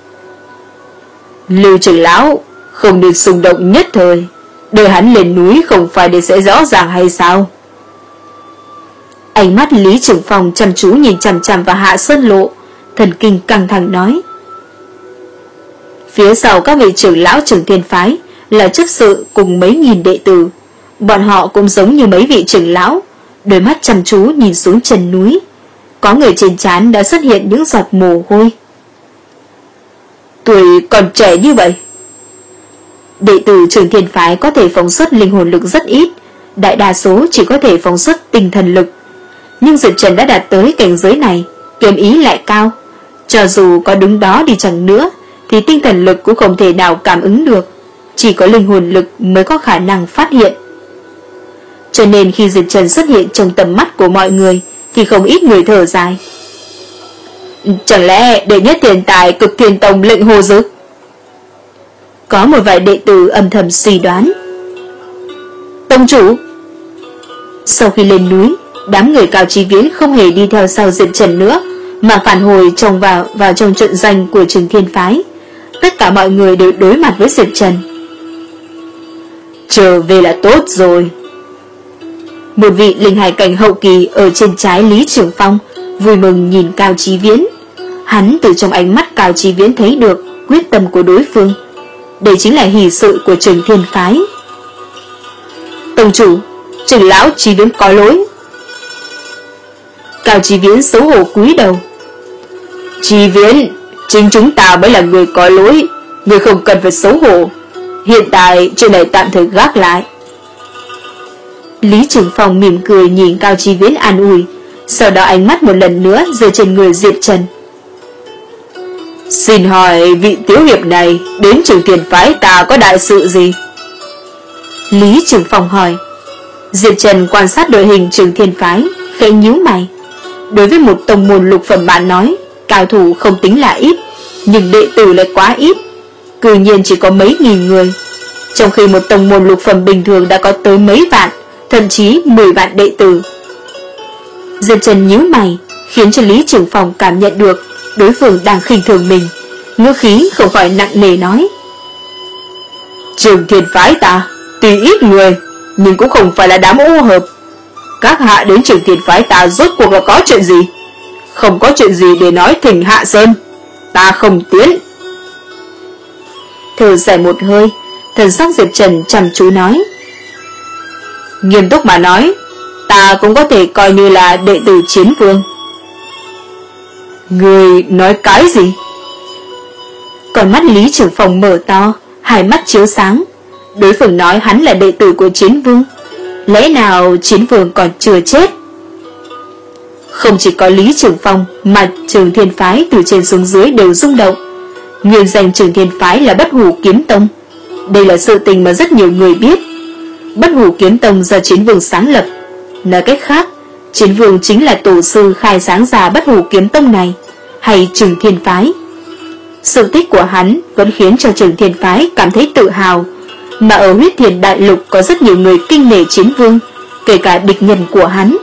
Lưu trưởng lão không nên xung động nhất thời, đưa hắn lên núi không phải để sẽ rõ ràng hay sao? Ánh mắt Lý Trưởng Phong chăm chú nhìn chằm chằm vào Hạ Sơn Lộ, thần kinh căng thẳng nói: Phía sau các vị trưởng lão Trường Thiên phái là chấp sự cùng mấy nghìn đệ tử, bọn họ cũng giống như mấy vị trưởng lão, đôi mắt chăm chú nhìn xuống chân núi, có người trên trán đã xuất hiện những giọt mồ hôi. Tuổi còn trẻ như vậy. Đệ tử Trường Thiên phái có thể phóng xuất linh hồn lực rất ít, đại đa số chỉ có thể phóng xuất tinh thần lực. Nhưng Diệp Trần đã đạt tới cảnh giới này, kiếm ý lại cao, cho dù có đứng đó đi chăng nữa thì tinh thần lực cũng không thể nào cảm ứng được, chỉ có linh hồn lực mới có khả năng phát hiện. Cho nên khi Diệp Trần xuất hiện trong tầm mắt của mọi người thì không ít người thở dài. Chẳng lẽ đệ nhất thiên tài Cực Thiên Tông Lệnh Hồ Dực? Có một vài đệ tử âm thầm suy đoán. Tông chủ. Sau khi lên núi, đám người Cao Chí Viễn không hề đi theo sau Diệp Trần nữa, mà phản hồi trong vào vào trong trận danh của Trường Thiên phái. Tất cả mọi người đều đối mặt với Diệp Trần. Trở về là tốt rồi. Một vị linh hải cảnh hậu kỳ ở trên trái Lý Trường Phong vui mừng nhìn Cao Chí Viễn. Hắn từ trong ánh mắt Cao Chí Viễn thấy được quyết tâm của đối phương. Đây chính là hỷ sự của Trường Thiên phái. Tông chủ, trưởng lão Chí Viễn có lỗi. Cao Chí Viễn xấu hổ cúi đầu. Chí Viễn, chính chúng ta mới là người có lỗi, người không cần phải xấu hổ. Hiện tại chuyện này tạm thời gác lại. Lý Trường Phong mỉm cười nhìn Cao Chí Viễn an ủi, sau đó ánh mắt một lần nữa rơi trên người Diệp Trần. Xin hỏi vị tiểu hiệp này đến Trường Thiên phái ta có đại sự gì? Lý Trường Phong hỏi. Diệp Trần quan sát đội hình Trường Thiên phái, khẽ nhíu mày. Đối với một tông môn lục phẩm bạn nói, cao thủ không tính là ít, nhưng đệ tử lại quá ít, cư nhiên chỉ có mấy nghìn người, trong khi một tông môn lục phẩm bình thường đã có tới mấy vạn, thậm chí mười vạn đệ tử. Diệp Trần nhíu mày, khiến cho Lý Trường Phong cảm nhận được đối phương đang khinh thường mình, ngữ khí không khỏi nặng nề nói: Trường Thiên phái ta tuy ít người, nhưng cũng không phải là đám ô hợp. Các hạ đến Trường Thiên phái ta rốt cuộc là có chuyện gì? Không có chuyện gì để nói thỉnh hạ sơn, ta không tiến. Thở dài một hơi, thần sắc Diệp Trần chăm chú nói: Nghiêm túc mà nói, ta cũng có thể coi như là đệ tử Chiến Vương. Người nói cái gì? Còn mắt Lý Trường Phong mở to, hai mắt chiếu sáng. Đối phương nói hắn là đệ tử của Chiến Vương, lẽ nào Chiến Vương còn chưa chết? Không chỉ có Lý Trường Phong mà Trường Thiên phái từ trên xuống dưới đều rung động. Nguyên danh Trường Thiên phái là Bất Hủ Kiếm Tông. Đây là sự tình mà rất nhiều người biết. Bất Hủ Kiếm Tông do Chiến Vương sáng lập. Nói cách khác, Chiến Vương chính là tổ sư khai sáng ra Bất Hủ Kiếm Tông này, hay Trường Thiên phái. Sự tích của hắn vẫn khiến cho Trường Thiên phái cảm thấy tự hào, mà ở Huyết Thiền Đại Lục có rất nhiều người kinh nể Chiến Vương, kể cả địch nhân của hắn.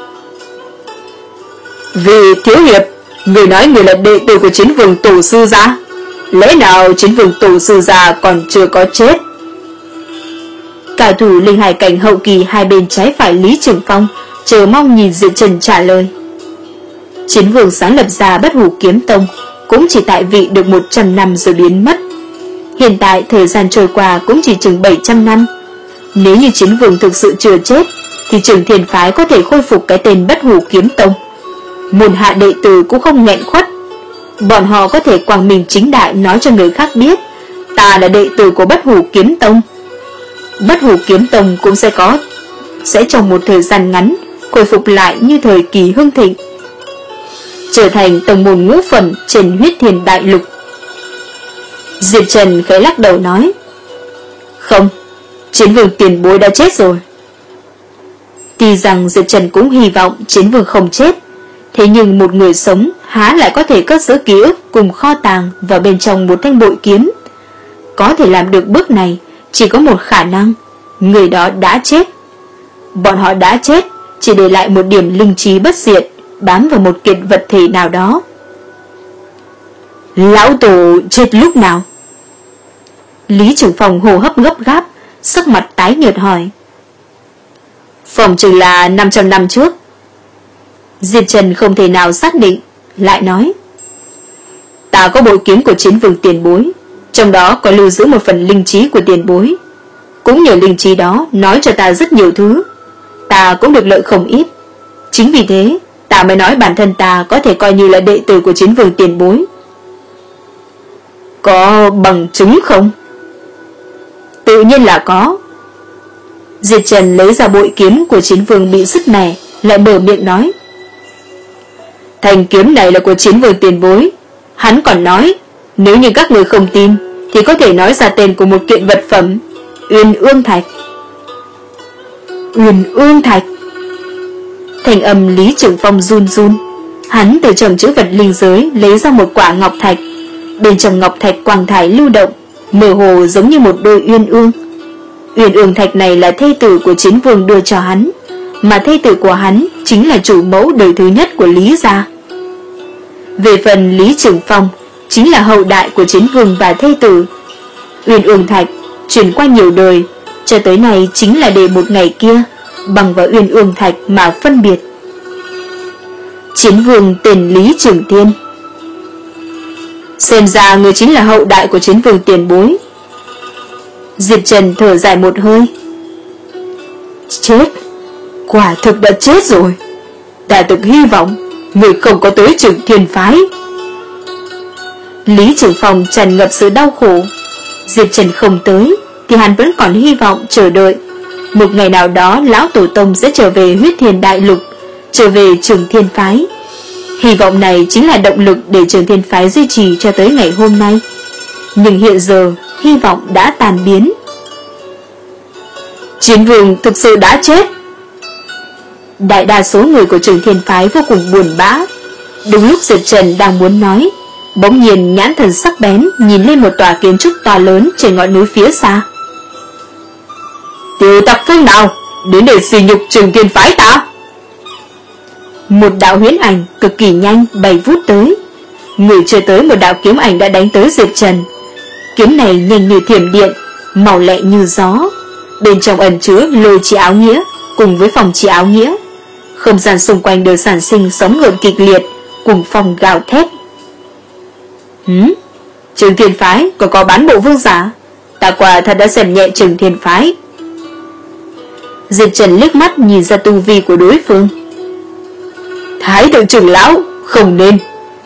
Vì thiếu hiệp, người nói người là đệ tử của Chiến Vương tổ sư gia, lẽ nào Chiến Vương tổ sư gia còn chưa có chết? Cao thủ linh hải cảnh hậu kỳ hai bên trái phải Lý Trường Phong chờ mong nhìn Diệp Trần trả lời. Chiến Vương sáng lập ra Bất Hủ Kiếm Tông cũng chỉ tại vị được một trăm năm rồi biến mất. Hiện tại thời gian trôi qua cũng chỉ chừng bảy trăm năm. Nếu như Chiến Vương thực sự chưa chết thì Trường Thiên phái có thể khôi phục cái tên Bất Hủ Kiếm Tông. Môn hạ đệ tử cũng không nghẹn khuất. Bọn họ có thể quang minh chính đại nói cho người khác biết ta là đệ tử của Bất Hủ Kiếm Tông. Bất Hủ Kiếm Tông cũng sẽ có sẽ trong một thời gian ngắn khôi phục lại như thời kỳ hưng thịnh. trở thành tông môn ngũ phẩm trên huyết thiên đại lục. Diệp Trần khẽ lắc đầu nói, không, Chiến Vương tiền bối đã chết rồi. Tuy rằng Diệp Trần cũng hy vọng Chiến Vương không chết, thế nhưng một người sống há lại có thể cất giữ ký ức cùng kho tàng vào bên trong một thanh bội kiếm. Có thể làm được bước này chỉ có một khả năng, người đó đã chết. Bọn họ đã chết, chỉ để lại một điểm linh trí bất diệt bám vào một kiện vật thể nào đó. Lão tổ chết lúc nào? Lý Trưởng Phòng hô hấp gấp gáp, sắc mặt tái nhợt hỏi. Phòng chừng là năm trăm năm trước. Diệp Trần không thể nào xác định, lại nói, ta có bội kiếm của Chiến Vương tiền bối, trong đó có lưu giữ một phần linh trí của tiền bối. Cũng nhờ linh trí đó nói cho ta rất nhiều thứ, ta cũng được lợi không ít. Chính vì thế ta mới nói bản thân ta có thể coi như là đệ tử của Chiến Vương tiền bối. Có bằng chứng không? Tự nhiên là có. Diệp Trần lấy ra bội kiếm của Chiến Vương bị sứt mẻ, lại mở miệng nói, thanh kiếm này là của Chiến Vương tiền bối. Hắn còn nói, nếu như các người không tin thì có thể nói ra tên của một kiện vật phẩm, Uyên Ương Thạch. Uyên Ương Thạch. Thành âm Lý Trưởng Phong run run. Hắn từ trong chữ vật linh giới lấy ra một quả ngọc thạch. Bên trong ngọc thạch quang thải lưu động, mơ hồ giống như một đôi uyên ương. Uyên Ương Thạch này là thê tử của Chiến Vương đưa cho hắn, mà thê tử của hắn chính là chủ mẫu đời thứ nhất của Lý gia. Về phần Lý Trưởng Phong, chính là hậu đại của Chiến Vương và thê tử. Uyên Ương Thạch truyền qua nhiều đời, cho tới nay chính là để một ngày kia bằng vào Uyên Ương Thạch mà phân biệt. Chiến Vương tên Lý Trường Thiên. Xem ra người chính là hậu đại của Chiến Vương tiền bối. Diệp Trần thở dài một hơi. Chết, quả thực đã chết rồi. Ta thực hy vọng người không có tới Trường Thiên phái. Lý Trưởng Phòng tràn ngập sự đau khổ. Diệp Trần không tới thì hắn vẫn còn hy vọng chờ đợi một ngày nào đó lão tổ tông sẽ trở về huyết thiên đại lục, trở về Trường Thiên phái. Hy vọng này chính là động lực để Trường Thiên phái duy trì cho tới ngày hôm nay. Nhưng hiện giờ hy vọng đã tàn biến. Chiến Vương thực sự đã chết. Đại đa số người của Trường Thiên phái vô cùng buồn bã. Đúng lúc Diệp Trần đang muốn nói, bỗng nhiên nhãn thần sắc bén nhìn lên một tòa kiến trúc to lớn trên ngọn núi phía xa. Tiểu tặc phương nào đến để sỉ nhục Trường Thiên phái ta? Một đạo huyễn ảnh cực kỳ nhanh bay vút tới. Người chưa tới một đạo kiếm ảnh đã đánh tới Diệp Trần. Kiếm này nhanh như thiểm điện, màu lẹ như gió. Bên trong ẩn chứa lôi chi áo nghĩa cùng với phòng chi áo nghĩa. Không gian xung quanh đều sản sinh sóng gợn kịch liệt, cùng phong gào thét. Hứ, Trường Thiên phái có có bán bộ vương giả? Ta quả thật đã xem nhẹ Trường Thiên phái. Diệp Trần liếc mắt nhìn ra tu vi của đối phương. Thái thượng trưởng lão, không nên.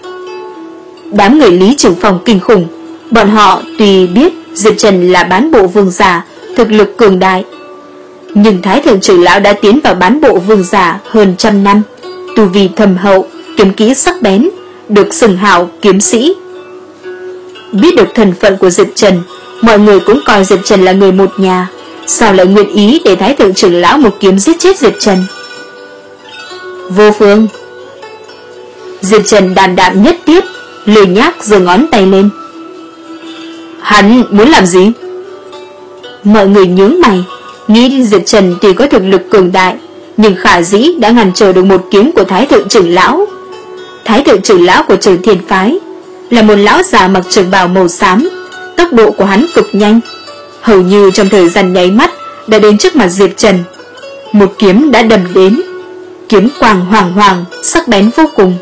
Đám người Lý Trưởng Phòng kinh khủng. Bọn họ tuy biết Diệp Trần là bán bộ vương giả, thực lực cường đại, nhưng Thái thượng trưởng lão đã tiến vào bán bộ vương giả hơn trăm năm, tu vi thâm hậu, kiếm kỹ sắc bén, được xưng hào kiếm sĩ. Biết được thân phận của Diệp Trần, mọi người cũng coi Diệp Trần là người một nhà, sao lại nguyện ý để Thái thượng trưởng lão một kiếm giết chết Diệp Trần? Vô Phương. Diệp Trần đàm đạm nhất tiết, lười nhác giơ ngón tay lên. Hắn muốn làm gì? Mọi người nhướng mày, nghĩ Diệp Trần tuy có thực lực cường đại, nhưng khả dĩ đã ngăn trở được một kiếm của Thái thượng trưởng lão. Thái thượng trưởng lão của Trường Thiên phái là một lão già mặc trường bào màu xám, tốc độ của hắn cực nhanh, hầu như trong thời gian nháy mắt đã đến trước mặt Diệp Trần. Một kiếm đã đâm đến, kiếm quang hoàng hoàng, sắc bén vô cùng.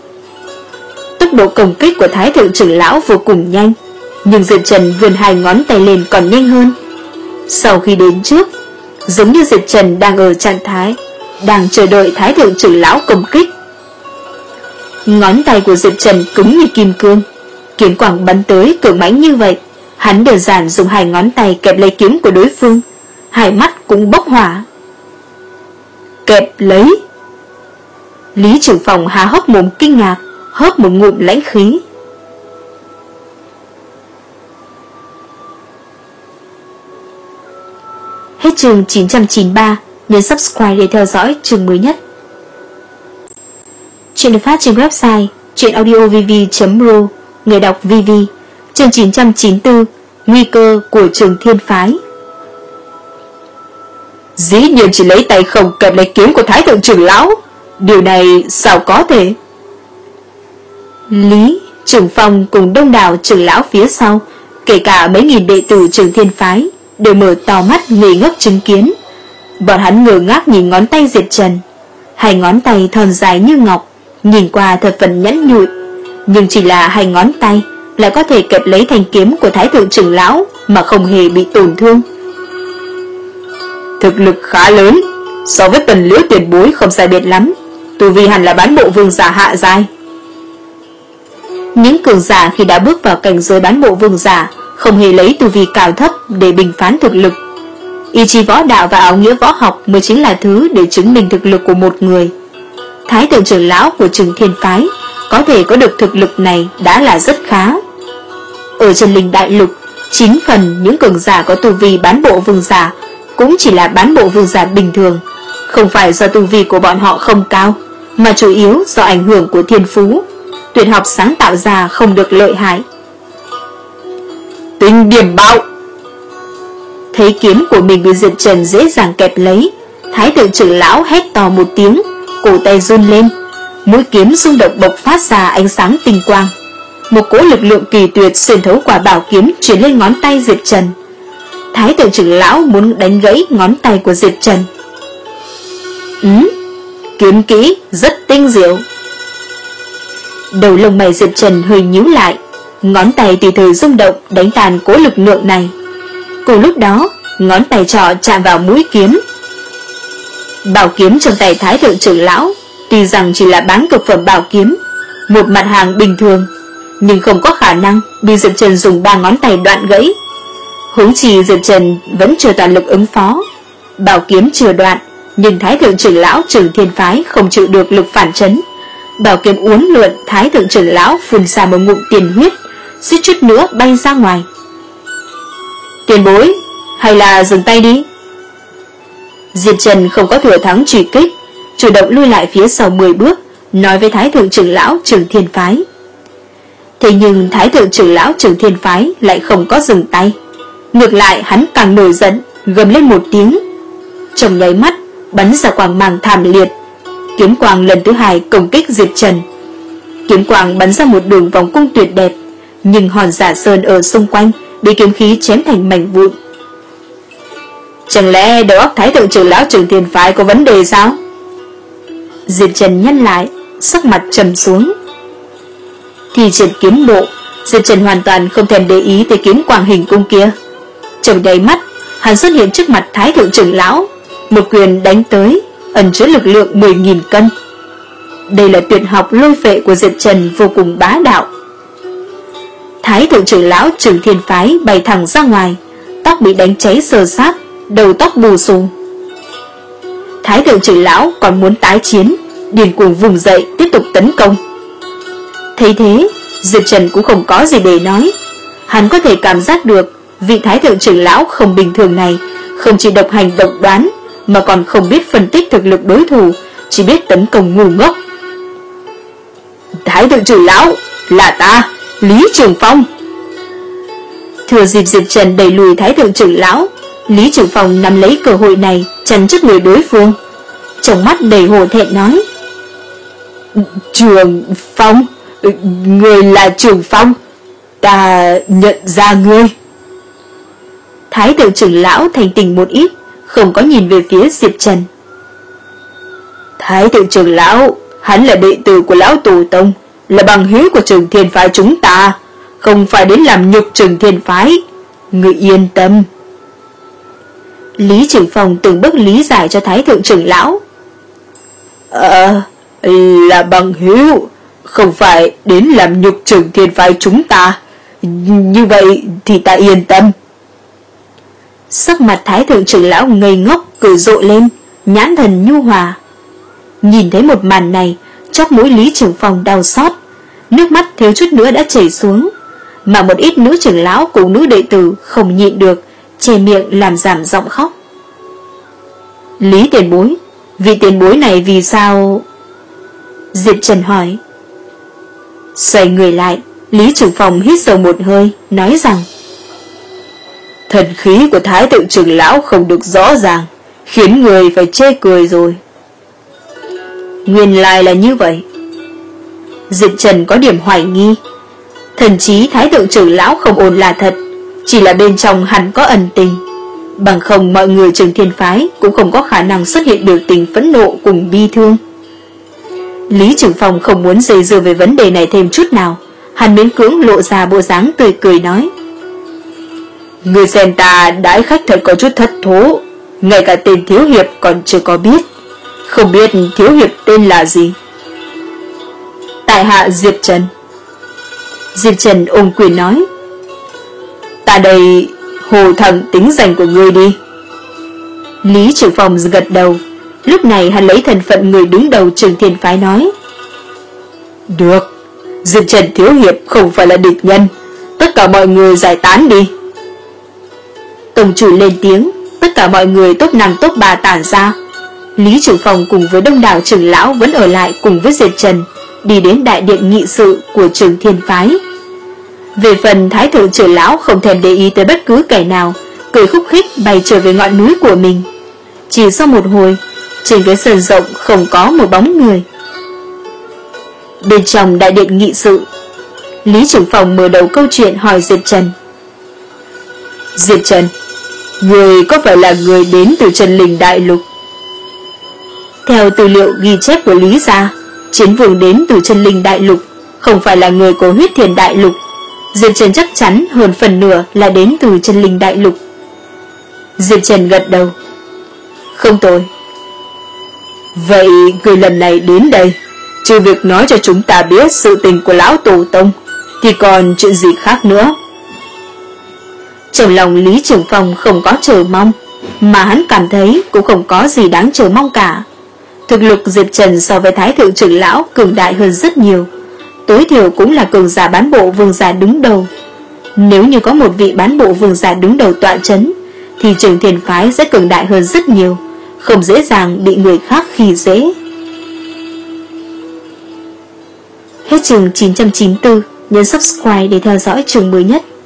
Tốc độ công kích của Thái thượng trưởng lão vô cùng nhanh, nhưng Diệp Trần vươn hai ngón tay lên còn nhanh hơn. Sau khi đến trước, giống như Diệp Trần đang ở trạng thái đang chờ đợi Thái thượng trưởng lão công kích. Ngón tay của Diệp Trần cứng như kim cương, kiếm quang bắn tới cường mãnh như vậy, hắn đơn giản dùng hai ngón tay kẹp lấy kiếm của đối phương, hai mắt cũng bốc hỏa. Kẹp lấy. Lý Trưởng Phòng há hốc mồm kinh ngạc, hớp một ngụm lãnh khí. Hết chương chín trăm chín mươi ba, nhấn subscribe để theo dõi chương mới nhất. Chuyện được phát trên website chuyenaudiovv chấm ro, người đọc vê vê. Chương chín trăm chín mươi tư, nguy cơ của Trường Thiên Phái. Dĩ nhiên chỉ lấy tay không kẹp lấy kiếm của Thái thượng trưởng lão, điều này sao có thể? Lý, Trưởng Phong cùng đông đảo trưởng lão phía sau, kể cả mấy nghìn đệ tử Trường Thiên Phái, đều mở to mắt ngây ngốc chứng kiến. Bọn hắn ngơ ngác nhìn ngón tay Diệp Trần. Hai ngón tay thon dài như ngọc, nhìn qua thật phần nhẵn nhụi, nhưng chỉ là hai ngón tay lại có thể kẹp lấy thanh kiếm của Thái thượng trưởng lão mà không hề bị tổn thương. Thực lực khá lớn, so với Tần Liễu tiền bối không sai biệt lắm, tu vi hẳn là bán bộ vương giả hạ giai. Những cường giả khi đã bước vào cảnh giới bán bộ vương giả không hề lấy tu vi cao thấp để bình phán thực lực. Ý chí võ đạo và áo nghĩa võ học mới chính là thứ để chứng minh thực lực của một người. Thái thượng trưởng lão của Trường Thiên Phái có thể có được thực lực này đã là rất khá. Ở Chân Linh Đại Lục, chín phần những cường giả có tu vi bán bộ vương giả cũng chỉ là bán bộ vương giả bình thường, không phải do tu vi của bọn họ không cao, mà chủ yếu do ảnh hưởng của thiên phú, tuyệt học sáng tạo ra không được lợi hại. Tinh điểm bạo! Thấy kiếm của mình bị Diệp Trần dễ dàng kẹp lấy, Thái thượng trưởng lão hét to một tiếng, cổ tay run lên, mũi kiếm rung động bộc phát ra ánh sáng tinh quang. Một cỗ lực lượng kỳ tuyệt xuyên thấu quả bảo kiếm chuyển lên ngón tay Diệp Trần. Thái thượng trưởng lão muốn đánh gãy ngón tay của Diệp Trần. Ừ, kiếm kỹ rất tinh diệu. Đầu lông mày Diệp Trần hơi nhíu lại, ngón tay tùy thời rung động đánh tàn cỗ lực lượng này. Cùng lúc đó, ngón tay trỏ chạm vào mũi kiếm. Bảo kiếm trong tay Thái thượng trưởng lão tuy rằng chỉ là bán cực phẩm bảo kiếm, một mặt hàng bình thường, nhưng không có khả năng bị Diệp Trần dùng ba ngón tay đoạn gãy. Huống chi Diệp Trần vẫn chưa toàn lực ứng phó. Bảo kiếm chưa đoạn, nhưng Thái thượng trưởng lão Trường Thiên Phái không chịu được lực phản chấn. Bảo kiếm uốn lượn, Thái thượng trưởng lão phun ra một ngụm tiền huyết, suýt chút nữa bay ra ngoài. Tiền bối, hay là dừng tay đi. Diệp Trần không có thừa thắng truy kích, chủ động lui lại phía sau mười bước, nói với Thái thượng trưởng lão Trường Thiên Phái. Thế nhưng Thái thượng trưởng lão Trường Thiên Phái lại không có dừng tay. Ngược lại hắn càng nổi giận, gầm lên một tiếng. Trong nháy mắt bắn ra quang mang thảm liệt. Kiếm quang lần thứ hai công kích Diệp Trần. Kiếm quang bắn ra một đường vòng cung tuyệt đẹp, nhưng hòn giả sơn ở xung quanh bị kiếm khí chém thành mảnh vụn. Chẳng lẽ đầu óc Thái thượng trưởng lão Trường Thiên Phái có vấn đề sao? Diệp Trần nhăn lại, sắc mặt trầm xuống. Thì triển kiếm bộ, Diệp Trần hoàn toàn không thèm để ý tới kiếm quang hình cung kia. Trong nháy mắt, hắn xuất hiện trước mặt Thái thượng trưởng lão, một quyền đánh tới, ẩn chứa lực lượng mười nghìn cân. Đây là tuyệt học lôi phệ của Diệp Trần vô cùng bá đạo. Thái thượng trưởng lão Trường Thiên Phái bay thẳng ra ngoài, tóc bị đánh cháy sờ sát, đầu tóc bù xù. Thái thượng trưởng lão còn muốn tái chiến, điên cuồng vùng dậy tiếp tục tấn công. Thấy thế, Diệp Trần cũng không có gì để nói. Hắn có thể cảm giác được vị Thái thượng trưởng lão không bình thường này không chỉ độc hành độc đoán, mà còn không biết phân tích thực lực đối thủ, chỉ biết tấn công ngu ngốc. Thái thượng trưởng lão, là ta, Lý Trường Phong. Thừa dịp Diệp Trần đẩy lùi Thái thượng trưởng lão, Lý Trường Phong nắm lấy cơ hội này chắn trước người đối phương, trong mắt đầy hổ thẹn nói: Trường Phong, người là Trường Phong, ta nhận ra ngươi. Thái thượng trưởng lão thành tình một ít, không có nhìn về phía Diệp Trần. Thái thượng trưởng lão, hắn là đệ tử của lão tổ tông, là bằng hữu của Trường Thiên Phái chúng ta, không phải đến làm nhục Trường Thiên Phái. Ngươi yên tâm. Lý Trường Phong từng bước lý giải cho Thái thượng trưởng lão. Ờ, là bằng hữu, không phải đến làm nhục Trường Thiên Phái chúng ta. Như vậy thì ta yên tâm. Sắc mặt Thái thượng trưởng lão ngây ngốc cười rộ lên, nhãn thần nhu hòa. Nhìn thấy một màn này, chóp mũi Lý Trường Phong đau xót. nước mắt thiếu chút nữa đã chảy xuống, mà một ít nữ trưởng lão cùng nữ đệ tử không nhịn được, che miệng làm giảm giọng khóc. Lý tiền bối, vị tiền bối này vì sao? Diệp Trần hỏi. Xoay người lại, Lý trưởng phòng hít sâu một hơi, nói rằng: thần khí của thái thượng trưởng lão không được rõ ràng, khiến người phải chê cười rồi. Nguyên lai là như vậy. Diệp Trần có điểm hoài nghi. Thần chí thái thượng trưởng lão không ổn là thật, chỉ là bên trong hẳn có ẩn tình. Bằng không mọi người Trường Thiên phái cũng không có khả năng xuất hiện biểu tình phẫn nộ cùng bi thương. Lý trưởng phòng không muốn dây dưa về vấn đề này thêm chút nào, hắn miễn cưỡng lộ ra bộ dáng tươi cười nói: người xem ta đãi khách thật có chút thất thố, ngay cả tên thiếu hiệp còn chưa có biết. Không biết thiếu hiệp tên là gì? Tại hạ Diệp Trần. Diệp Trần ôm quyền nói: ta đây hồ thẳng tính danh của ngươi đi. Lý trưởng phòng gật đầu. Lúc này hắn lấy thân phận người đứng đầu Trường Thiên phái nói: được, Diệp Trần thiếu hiệp không phải là địch nhân, tất cả mọi người giải tán đi. Tổng chủ lên tiếng, tất cả mọi người top năm top ba tản ra. Lý trưởng phòng cùng với đông đảo trưởng lão vẫn ở lại cùng với Diệp Trần, đi đến đại điện nghị sự của Trường Thiên phái. Về phần thái thượng trưởng lão không thèm để ý tới bất cứ kẻ nào, cười khúc khích bay trở về ngọn núi của mình. Chỉ sau một hồi, trên cái sân rộng không có một bóng người. Bên trong đại điện nghị sự, Lý trưởng phòng mở đầu câu chuyện hỏi Diệp Trần: Diệp Trần, người có phải là người đến từ Trần Linh Đại Lục? Theo tư liệu ghi chép của Lý gia, chiến vương đến từ Trần Linh Đại Lục không phải là người của Huyết Thiền Đại Lục. Diệp Trần chắc chắn hơn phần nửa là đến từ Trần Linh Đại Lục. Diệp Trần gật đầu: không tồi. Vậy người lần này đến đây, trừ việc nói cho chúng ta biết sự tình của lão tổ tông, thì còn chuyện gì khác nữa? Trong lòng Lý trưởng phòng không có chờ mong, mà hắn cảm thấy cũng không có gì đáng chờ mong cả. Thực lực Diệp Trần so với thái thượng trưởng lão cường đại hơn rất nhiều, tối thiểu cũng là cường giả bán bộ vương giả đứng đầu. Nếu như có một vị bán bộ vương giả đứng đầu tọa chấn, thì Trường Thiên phái sẽ cường đại hơn rất nhiều, không dễ dàng bị người khác khi dễ. Hết chương chín trăm chín mươi tư, nhấn subscribe để theo dõi chương mới nhất.